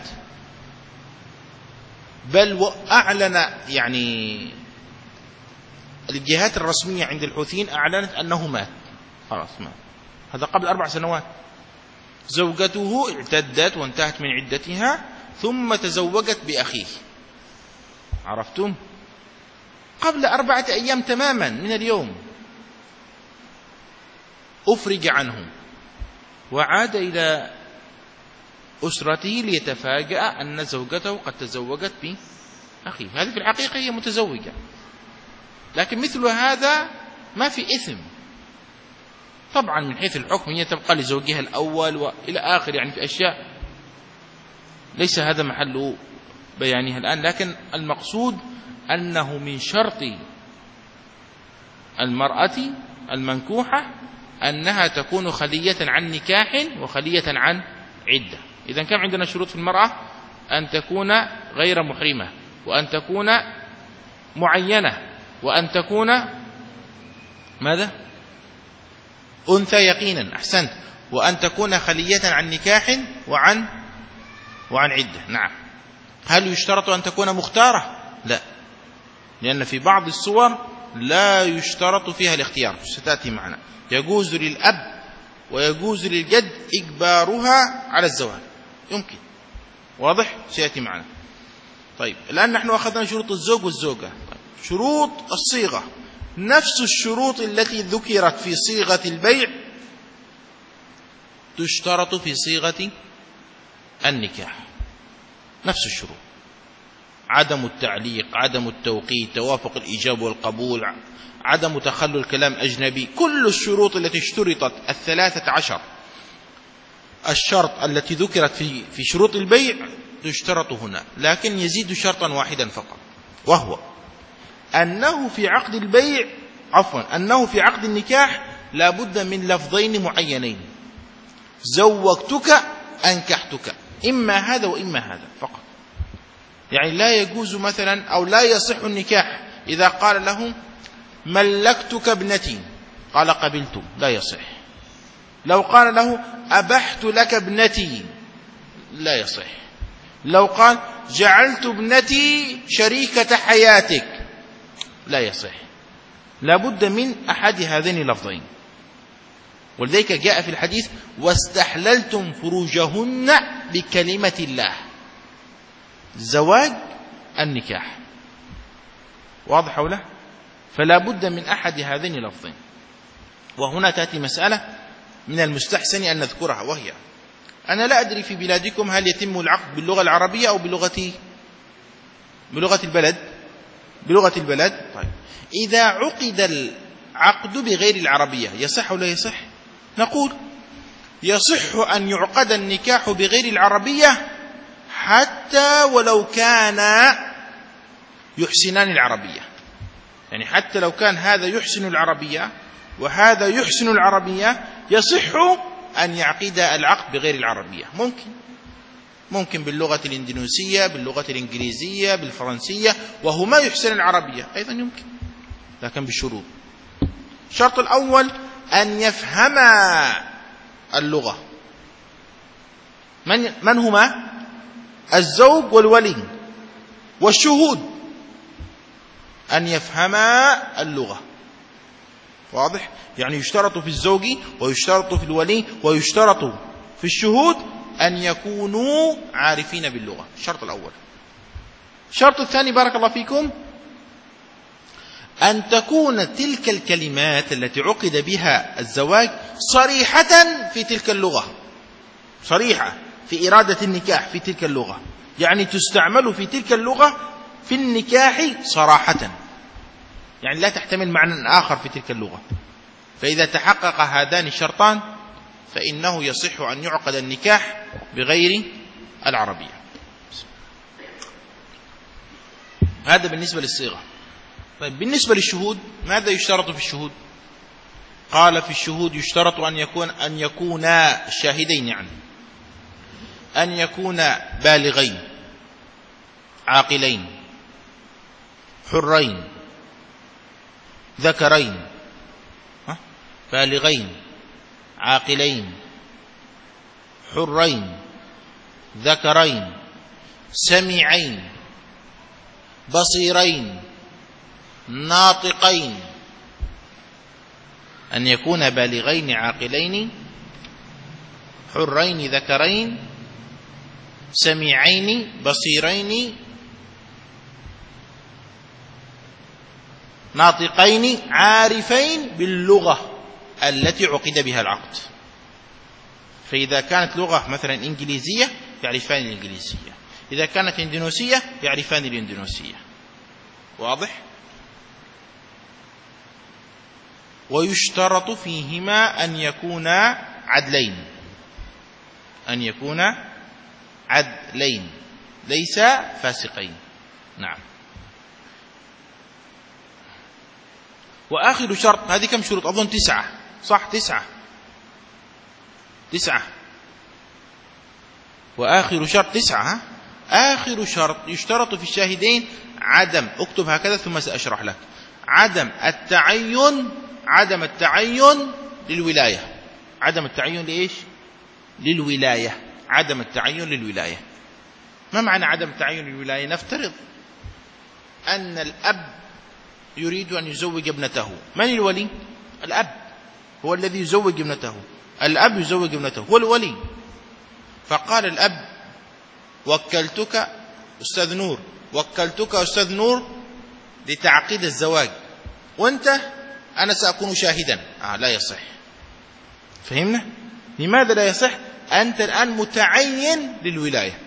بل أعلن يعني الجهات الرسمية عند الحوثيين أعلنت أنه مات، خلاص مات. هذا قبل أربع سنوات. زوجته اعتدت وانتهت من عدتها ثم تزوجت بأخيه. عرفتم؟ قبل أربعة أيام تماما من اليوم أفرج عنه وعاد إلى أسرته ليتفاجأ أن زوجته قد تزوجت بأخيه. هذه في الحقيقة هي متزوجة، لكن مثل هذا ما في إثم طبعا من حيث الحكم، هي تبقى لزوجها الأول وإلى آخر، يعني في أشياء ليس هذا محل بيانها الآن. لكن المقصود أنه من شرط المرأة المنكوحة أنها تكون خلية عن نكاح وخلية عن عدة. إذا كان عندنا شروط في المرأة أن تكون غير محرمة، وأن تكون معينة، وأن تكون ماذا؟ أنثى يقينا. أحسنت. وأن تكون خلية عن نكاح وعن وعن عدة. نعم. هل يشترط أن تكون مختارة؟ لا، لأن في بعض الصور لا يشترط فيها الاختيار، ستأتي معنا. يجوز للأب ويجوز للجد إجبارها على الزواج، يمكن. واضح؟ سيأتي معنا. طيب الآن نحن أخذنا شروط الزوج والزوجة. طيب. شروط الصيغة نفس الشروط التي ذكرت في صيغة البيع تشترط في صيغة النكاح، نفس الشروط: عدم التعليق، عدم التوقيت، توافق الإيجاب والقبول، عدم تخلل كلام أجنبي. كل الشروط التي اشترطت، الثلاثة عشر الشرط التي ذكرت في في شروط البيع تشترط هنا، لكن يزيد شرطا واحدا فقط، وهو أنه في عقد البيع عفوا أنه في عقد النكاح لا بد من لفظين معينين: زوجتك، أنكحتك، إما هذا وإما هذا فقط. يعني لا يجوز مثلا أو لا يصح النكاح إذا قال له ملكتك ابنتي قال قبلت، لا يصح. لو قال له أبحت لك ابنتي لا يصح. لو قال جعلت ابنتي شريكة حياتك لا يصح. لابد من أحد هذين اللفظين. ولذلك جاء في الحديث: واستحللتم فروجهن بكلمة الله. زواج النكاح واضح ولا؟ فلا بد من أحد هذين اللفظين. وهنا تأتي مسألة من المستحسن أن نذكرها، وهي أنا لا أدري في بلادكم هل يتم العقد باللغة العربية أو بلغة بلغة البلد بلغة البلد طيب، إذا عقد العقد بغير العربية يصح ولا يصح؟ نقول يصح أن يعقد النكاح بغير العربية حتى ولو كان يحسنان العربية، يعني حتى لو كان هذا يحسن العربية وهذا يحسن العربية يصح أن يعقد العقد بغير العربية. ممكن ممكن باللغة الإندونيسية، باللغة الإنجليزية، بالفرنسية، وهما يحسن العربية أيضا يمكن، لكن بالشروط. الشرط الأول أن يفهما اللغة. من, من هما؟ الزوج والولي والشهود، أن يفهما اللغة. واضح؟ يعني يشترط في الزوج ويشترط في الولي ويشترط في الشهود أن يكونوا عارفين باللغة. الشرط الأول. الشرط الثاني بارك الله فيكم أن تكون تلك الكلمات التي عقد بها الزواج صريحة في تلك اللغة، صريحة في إرادة النكاح في تلك اللغة، يعني تستعمل في تلك اللغة في النكاح صراحة، يعني لا تحتمل معنى آخر في تلك اللغة. فإذا تحقق هذان الشرطان فإنه يصح أن يعقد النكاح بغير العربية. هذا بالنسبة للصيغة. طيب بالنسبة للشهود ماذا يشترط في الشهود؟ قال في الشهود يشترط أن يكون أن يكونا الشاهدين يعني أن يكونا بالغين عاقلين حرين ذكرين، بالغين عاقلين حرين ذكرين سميعين بصيرين ناطقين. أن يكون بالغين عاقلين حرين ذكرين سميعين بصيرين ناطقين عارفين باللغة التي عقد بها العقد. فإذا كانت لغة مثلا إنجليزية يعرفان الإنجليزية، إذا كانت إندونيسية يعرفان الإندونيسية. واضح؟ ويشترط فيهما أن يكونا عدلين، أن يكونا عدلين ليس فاسقين. نعم. وآخر شرط، هذه كم شروط؟ أظن تسعة، صح؟ تسعة تسعة وآخر شرط تسعة. آخر شرط يشترط في الشاهدين عدم، اكتب هكذا ثم سأشرح لك، عدم التعين عدم التعين للولاية. عدم التعين لإيش؟ للولاية. عدم التعين للولاية. ما معنى عدم التعين للولاية؟ نفترض أن الأب يريد أن يزوج ابنته، من الولي؟ الأب هو الذي يزوج ابنته، الأب يزوج ابنته هو الولي. فقال الأب وكلتك أستاذ نور، وكلتك أستاذ نور لتعقيد الزواج، وأنت أنا سأكون شاهدا. آه لا يصح. فهمنا؟ لماذا لا يصح؟ أنت الآن متعين للولاية،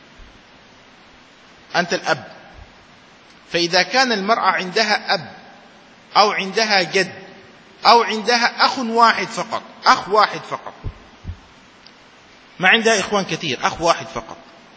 أنت الأب. فإذا كان المرأة عندها أب أو عندها جد أو عندها أخ واحد فقط، أخ واحد فقط، ما عندها إخوان كثير، أخ واحد فقط،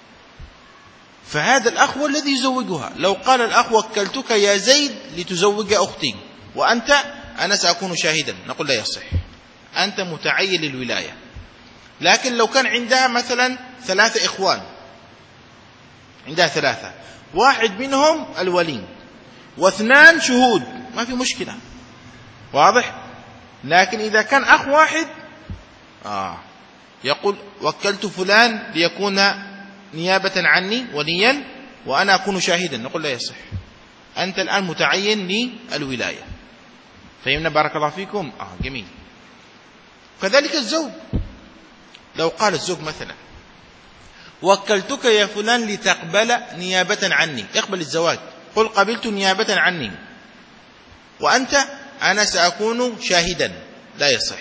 فهذا الأخ هو الذي يزوجها. لو قال الأخ وكلتك يا زيد لتزوج أختي وأنت أنا سأكون شاهدا، نقول لا يصح، أنت متعين للولاية. لكن لو كان عندها مثلا ثلاثة إخوان، عندها ثلاثة، واحد منهم الولي واثنان شهود، ما في مشكلة. واضح؟ لكن إذا كان أخ واحد آه يقول وكلت فلان ليكون نيابة عني وليا وأنا أكون شاهدا، نقول لا يصح، أنت الآن متعين للولاية. فهمنا بارك الله فيكم؟ آه جميل. كذلك الزوج، لو قال الزوج مثلا وكلتك يا فلان لتقبل نيابة عني، اقبل الزواج، قل قبلت نيابة عني، وأنت أنا سأكون شاهدا، لا يصح،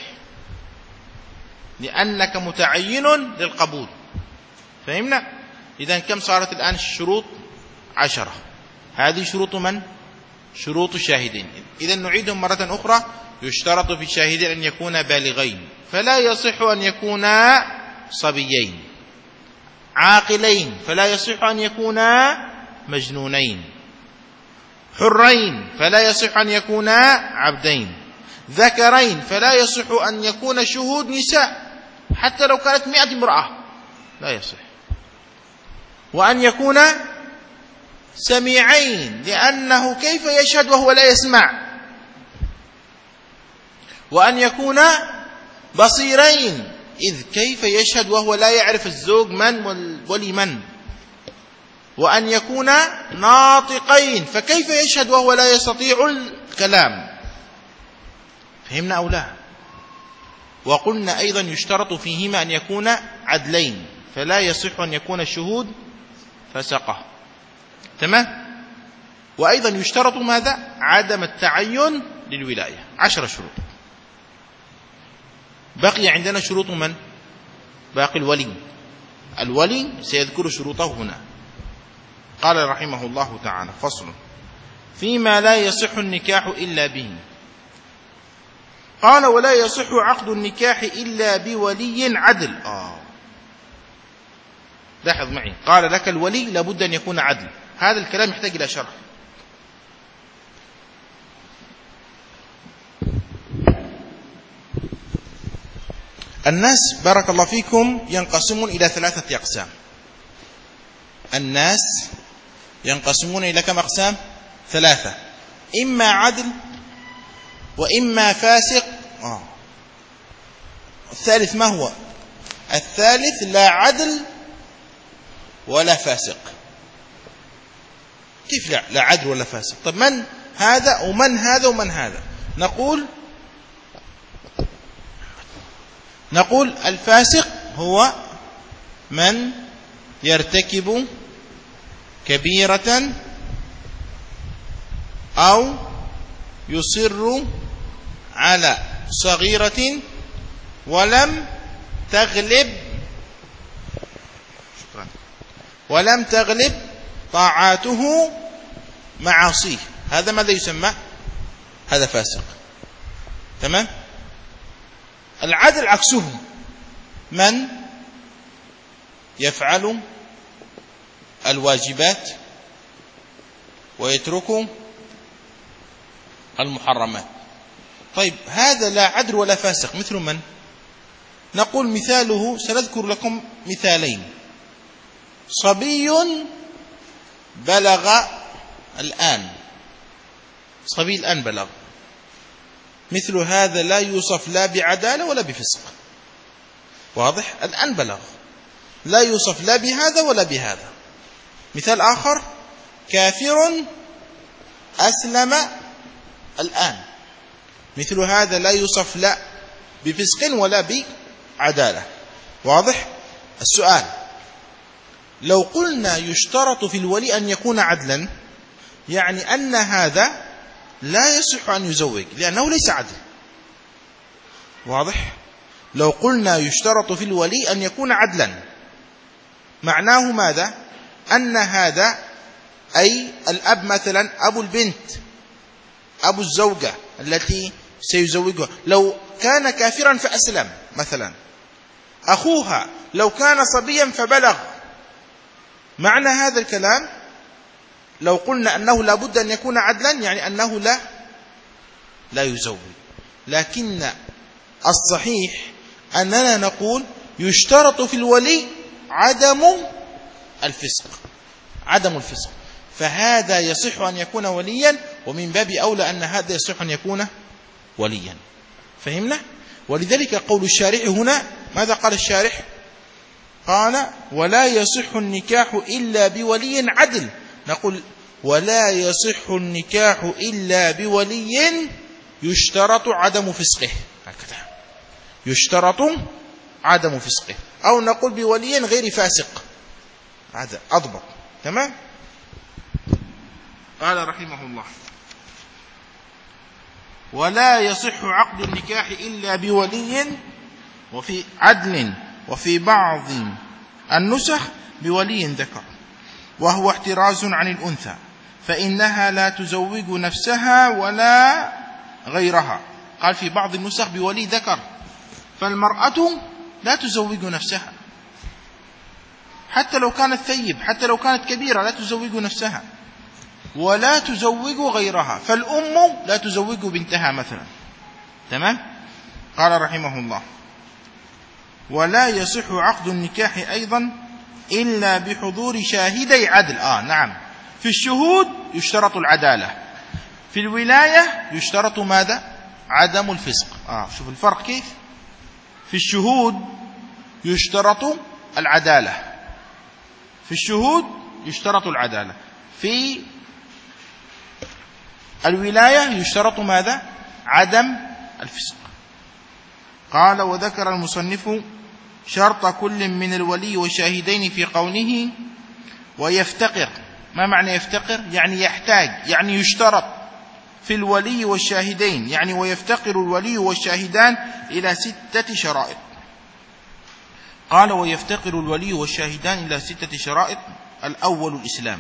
لأنك متعين للقبول. فهمنا؟ إذن كم صارت الآن الشروط؟ عشرة. هذه شروط من؟ شروط الشاهدين. إذن نعيدهم مرة أخرى. يشترط في الشاهدين أن يكونا بالغين، فلا يصح أن يكونا صبيين. عاقلين، فلا يصح أن يكونا مجنونين. حرين، فلا يصح أن يكونا عبدين. ذكرين، فلا يصح أن يكون شهود نساء حتى لو كانت مئة امرأة، لا يصح. وأن يكون سميعين، لأنه كيف يشهد وهو لا يسمع. وأن يكون بصيرين، إذ كيف يشهد وهو لا يعرف الزوج من ولمن. وأن يكون ناطقين، فكيف يشهد وهو لا يستطيع الكلام. فهمنا أو لا؟ وقلنا أيضا يشترط فيهما أن يكون عدلين، فلا يصح أن يكون الشهود فسقة. تمام؟ وأيضا يشترط ماذا؟ عدم التعين للولاية. عشر شروط. بقي عندنا شروط من؟ باقي الولي. الولي سيذكر شروطه هنا. قال رحمه الله تعالى: فصل فيما لا يصح النكاح إلا به. قال: ولا يصح عقد النكاح إلا بولي عدل. آه. لاحظ معي، قال لك الولي لابد أن يكون عدل. هذا الكلام يحتاج إلى شرح. الناس بارك الله فيكم ينقسمون إلى ثلاثة أقسام. الناس ينقسمون إلى كم أقسام؟ ثلاثة: إما عدل، وإما فاسق. آه. الثالث ما هو؟ الثالث لا عدل ولا فاسق. كيف لا, لا عدل ولا فاسق؟ طب من هذا ومن هذا ومن هذا؟ نقول نقول الفاسق هو من يرتكب كبيرة أو يصر على صغيرة ولم تغلب شكرا ولم تغلب طاعاته معاصيه. هذا ماذا يسمى؟ هذا فاسق. تمام؟ العدل عكسه، من يفعل الواجبات ويترك المحرمات. طيب هذا لا عدل ولا فاسق. مثل من؟ نقول مثاله، سنذكر لكم مثالين. صبي بلغ الآن، صبي الآن بلغ، مثل هذا لا يوصف لا بعدالة ولا بفسق. واضح؟ الآن بلغ، لا يوصف لا بهذا ولا بهذا. مثال آخر: كافر أسلم الآن، مثل هذا لا يوصف لا بفسق ولا بعدالة. واضح؟ السؤال: لو قلنا يشترط في الولي أن يكون عدلا، يعني أن هذا لا يصح أن يزوج لأنه ليس عدل. واضح؟ لو قلنا يشترط في الولي أن يكون عدلا، معناه ماذا؟ أن هذا أي الأب مثلا، أبو البنت، أبو الزوجة التي سيزوجها، لو كان كافرا فأسلم مثلا، أخوها لو كان صبيا فبلغ، معنى هذا الكلام لو قلنا أنه لا بد أن يكون عدلا، يعني أنه لا لا يزوج. لكن الصحيح أننا نقول يشترط في الولي عدم الفسق، عدم الفسق، فهذا يصح أن يكون وليا، ومن باب أولى أن هذا يصح أن يكون وليا. فهمنا؟ ولذلك قول الشارح هنا، ماذا قال الشارح؟ قال: ولا يصح النكاح إلا بولي عدل. نقول: ولا يصح النكاح إلا بولي يشترط عدم فسقه. هكذا يشترط عدم فسقه، أو نقول بولي غير فاسق. هذا أضبط. تمام؟ قال رحمه الله: ولا يصح عقد النكاح إلا بولي، وفي عدل، وفي بعض النسخ بولي ذكر، وهو احتراز عن الأنثى، فإنها لا تزوج نفسها ولا غيرها. قال في بعض النسخ بولي ذكر، فالمرأة لا تزوج نفسها حتى لو كانت ثيب، حتى لو كانت كبيرة لا تزوج نفسها ولا تزوج غيرها، فالأم لا تزوج بنتها مثلا. تمام. قال رحمه الله: ولا يصح عقد النكاح أيضا إلا بحضور شاهدي عدل. آه نعم، في الشهود يشترط العدالة، في الولاية يشترط ماذا؟ عدم الفسق. آه شوف الفرق كيف. في الشهود يشترط العدالة، في الشهود يشترط العدالة، في الولاية يشترط ماذا؟ عدم الفسق. قال: وذكر المصنف شرط كل من الولي والشاهدين في قوله ويفتقر. ما معنى يفتقر؟ يعني يحتاج، يعني يشترط في الولي والشاهدين، يعني ويفتقر الولي والشاهدان إلى ستة شرائط. قال: ويفتقر الولي والشاهدان إلى ستة شرائط. الأول الإسلام.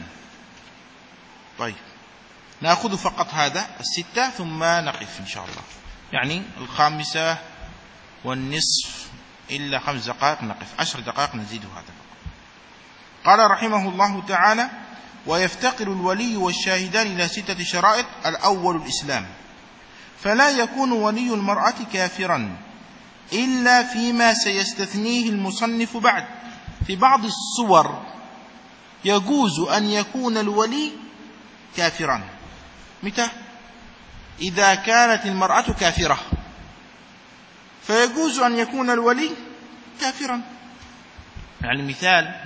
طيب نأخذ فقط هذا الستة ثم نقف إن شاء الله، يعني الخامسة والنصف إلا خمس دقائق نقف، عشر دقائق نزيد هذا فقط. قال رحمه الله تعالى: ويفتقر الولي والشاهدان إلى ستة شرائط. الأول الإسلام، فلا يكون ولي المرأة كافرا إلا فيما سيستثنيه المصنف بعد. في بعض الصور يجوز أن يكون الولي كافرا. متى؟ إذا كانت المرأة كافرة فيجوز أن يكون الولي كافرا. يعني مثال: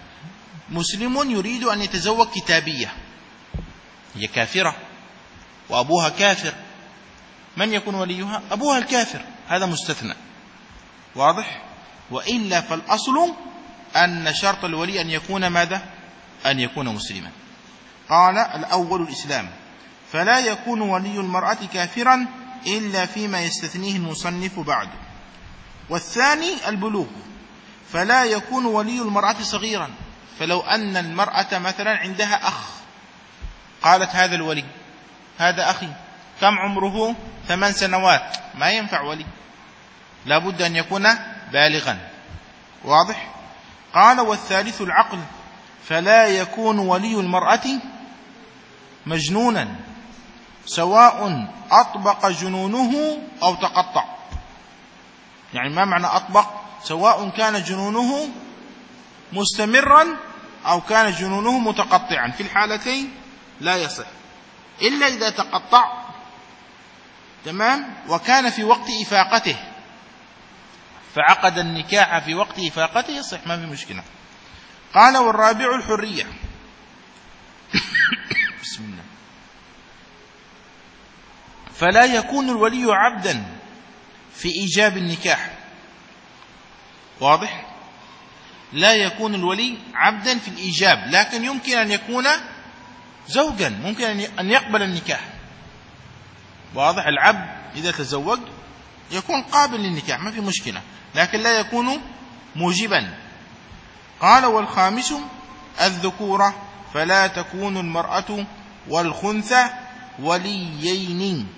مسلم يريد أن يتزوج كتابية، هي كافرة وأبوها كافر، من يكون وليها؟ أبوها الكافر، هذا مستثنى. واضح؟ وإلا فالأصل أن شرط الولي أن يكون ماذا؟ أن يكون مسلما. قال: الأول الإسلام، فلا يكون ولي المرأة كافرا إلا فيما يستثنيه المصنف بعد. والثاني البلوغ، فلا يكون ولي المرأة صغيرا. فلو أن المرأة مثلا عندها أخ، قالت هذا الولي، هذا أخي، كم عمره؟ ثمان سنوات، ما ينفع ولي، لابد أن يكون بالغا. واضح؟ قال: والثالث العقل، فلا يكون ولي المرأة مجنونا، سواء أطبق جنونه أو تقطع. يعني ما معنى أطبق؟ سواء كان جنونه مستمرا أو كان جنونه متقطعا، في الحالتين لا يصح إلا إذا تقطع. تمام. وكان في وقت إفاقته، فعقد النكاح في وقت إفاقته يصح، ما في مشكلة. قال: والرابع الحرية. بسم الله. فلا يكون الولي عبدا في إيجاب النكاح. واضح؟ لا يكون الولي عبدا في الإيجاب، لكن يمكن أن يكون زوجا، ممكن أن يقبل النكاح. واضح؟ العبد إذا تزوج يكون قابل للنكاح، ما في مشكلة، لكن لا يكون موجبا. قال: والخامس الذكورة، فلا تكون المرأة والخنثى وليين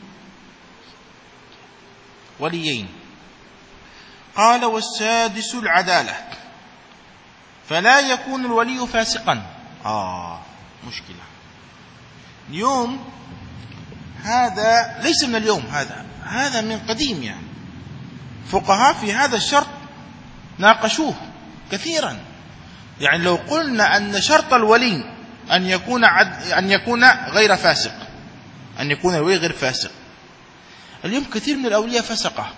وليين. قال: والسادس العدالة، فلا يكون الولي فاسقا. آه مشكلة اليوم، هذا ليس من اليوم، هذا هذا من قديم. يعني فقهاء في هذا الشرط ناقشوه كثيرا. يعني لو قلنا أن شرط الولي أن يكون عد أن يكون غير فاسق، أن يكون الولي غير فاسق، اليوم كثير من الأولياء فسقة.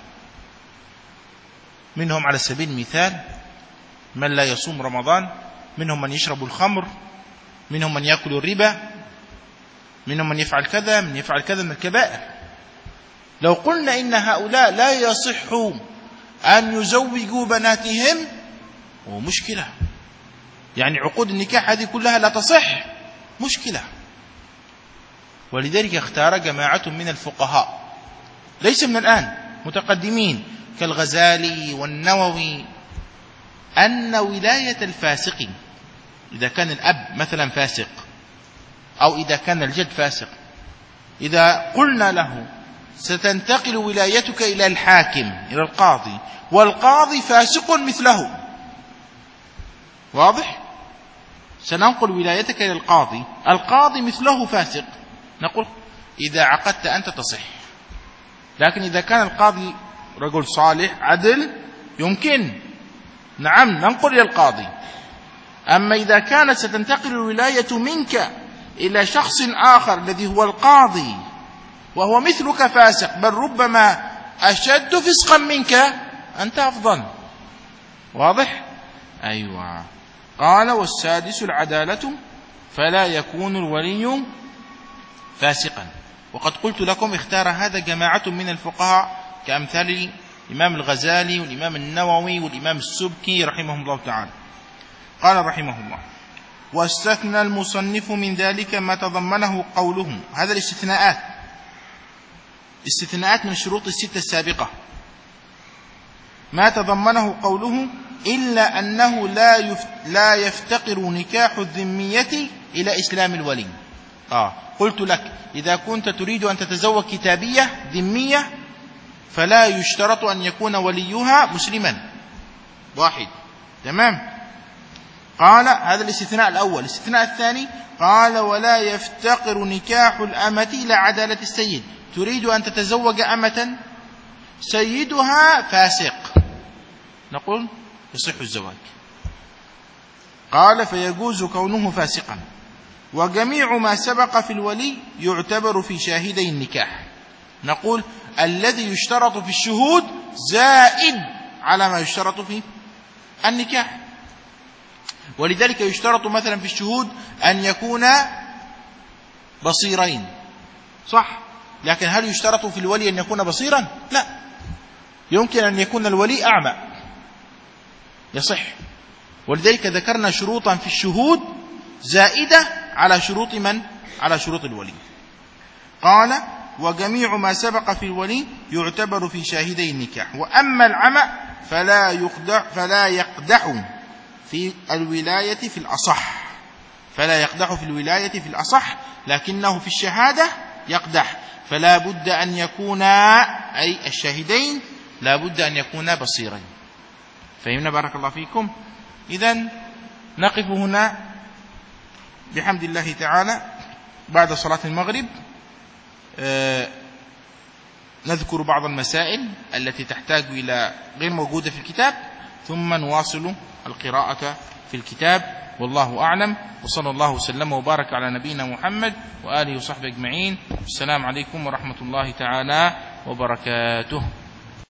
منهم على سبيل المثال من لا يصوم رمضان، منهم من يشرب الخمر، منهم من يأكل الربا، منهم من يفعل كذا، من يفعل كذا من الكبائر. لو قلنا إن هؤلاء لا يصح أن يزوجوا بناتهم، ومشكلة، يعني عقود النكاح هذه كلها لا تصح، مشكلة. ولذلك اختار جماعة من الفقهاء ليس من الآن، متقدمين كالغزالي والنووي، أن ولاية الفاسق إذا كان الأب مثلا فاسق أو إذا كان الجد فاسق، إذا قلنا له ستنتقل ولايتك إلى الحاكم إلى القاضي والقاضي فاسق مثله، واضح؟ سننقل ولايتك إلى القاضي، القاضي مثله فاسق، نقول إذا عقدت أنت تصح. لكن إذا كان القاضي رجل صالح عدل يمكن نعم ننقل إلى القاضي. أما إذا كانت ستنتقل الولاية منك إلى شخص آخر الذي هو القاضي وهو مثلك فاسق، بل ربما أشد فسقا منك، أنت أفضل. واضح؟ أيوة. قال والسادس العدالة فلا يكون الولي فاسقا. وقد قلت لكم اختار هذا جماعة من الفقهاء كأمثال الإمام الغزالي والإمام النووي والإمام السبكي رحمهم الله تعالى. قال رحمه الله: واستثنى المصنف من ذلك ما تضمنه قوله. هذا الاستثناءات استثناءات من الشروط الستة السابقة. ما تضمنه قوله: إلا أنه لا لا يفتقر نكاح الذمية إلى إسلام الولي. آه قلت لك إذا كنت تريد أن تتزوج كتابية ذمية فلا يشترط أن يكون وليها مسلما. واحد، تمام. قال هذا الاستثناء الأول. الاستثناء الثاني قال: ولا يفتقر نكاح الأمة إلى عدالة السيد. تريد أن تتزوج أمة سيدها فاسق، نقول يصح الزواج. قال: فيجوز كونه فاسقا. وجميع ما سبق في الولي يعتبر في شاهدي النكاح. نقول الذي يشترط في الشهود زائد على ما يشترط في النكاح. ولذلك يشترط مثلا في الشهود أن يكونا بصيرين، صح؟ لكن هل يشترط في الولي أن يكون بصيرا؟ لا، يمكن أن يكون الولي أعمى، يصح. ولذلك ذكرنا شروطا في الشهود زائدة على شروط من؟ على شروط الولي. قال: وجميع ما سبق في الولي يعتبر في شاهدي النكاح. وأما العمى فلا يقدح فلا يقدح في الولاية في الأصح، فلا يقدح في الولاية في الأصح، لكنه في الشهادة يقدح. فلا بد أن يكونا، أي الشاهدين لا بد أن يكونا بصيرين. فهمنا؟ بارك الله فيكم. إذن نقف هنا بحمد الله تعالى بعد صلاة المغرب. آه نذكر بعض المسائل التي تحتاج إلى غير موجودة في الكتاب، ثم نواصل القراءة في الكتاب. والله أعلم، وصلى الله وسلم وبارك على نبينا محمد وآله وصحبه أجمعين. السلام عليكم ورحمة الله تعالى وبركاته.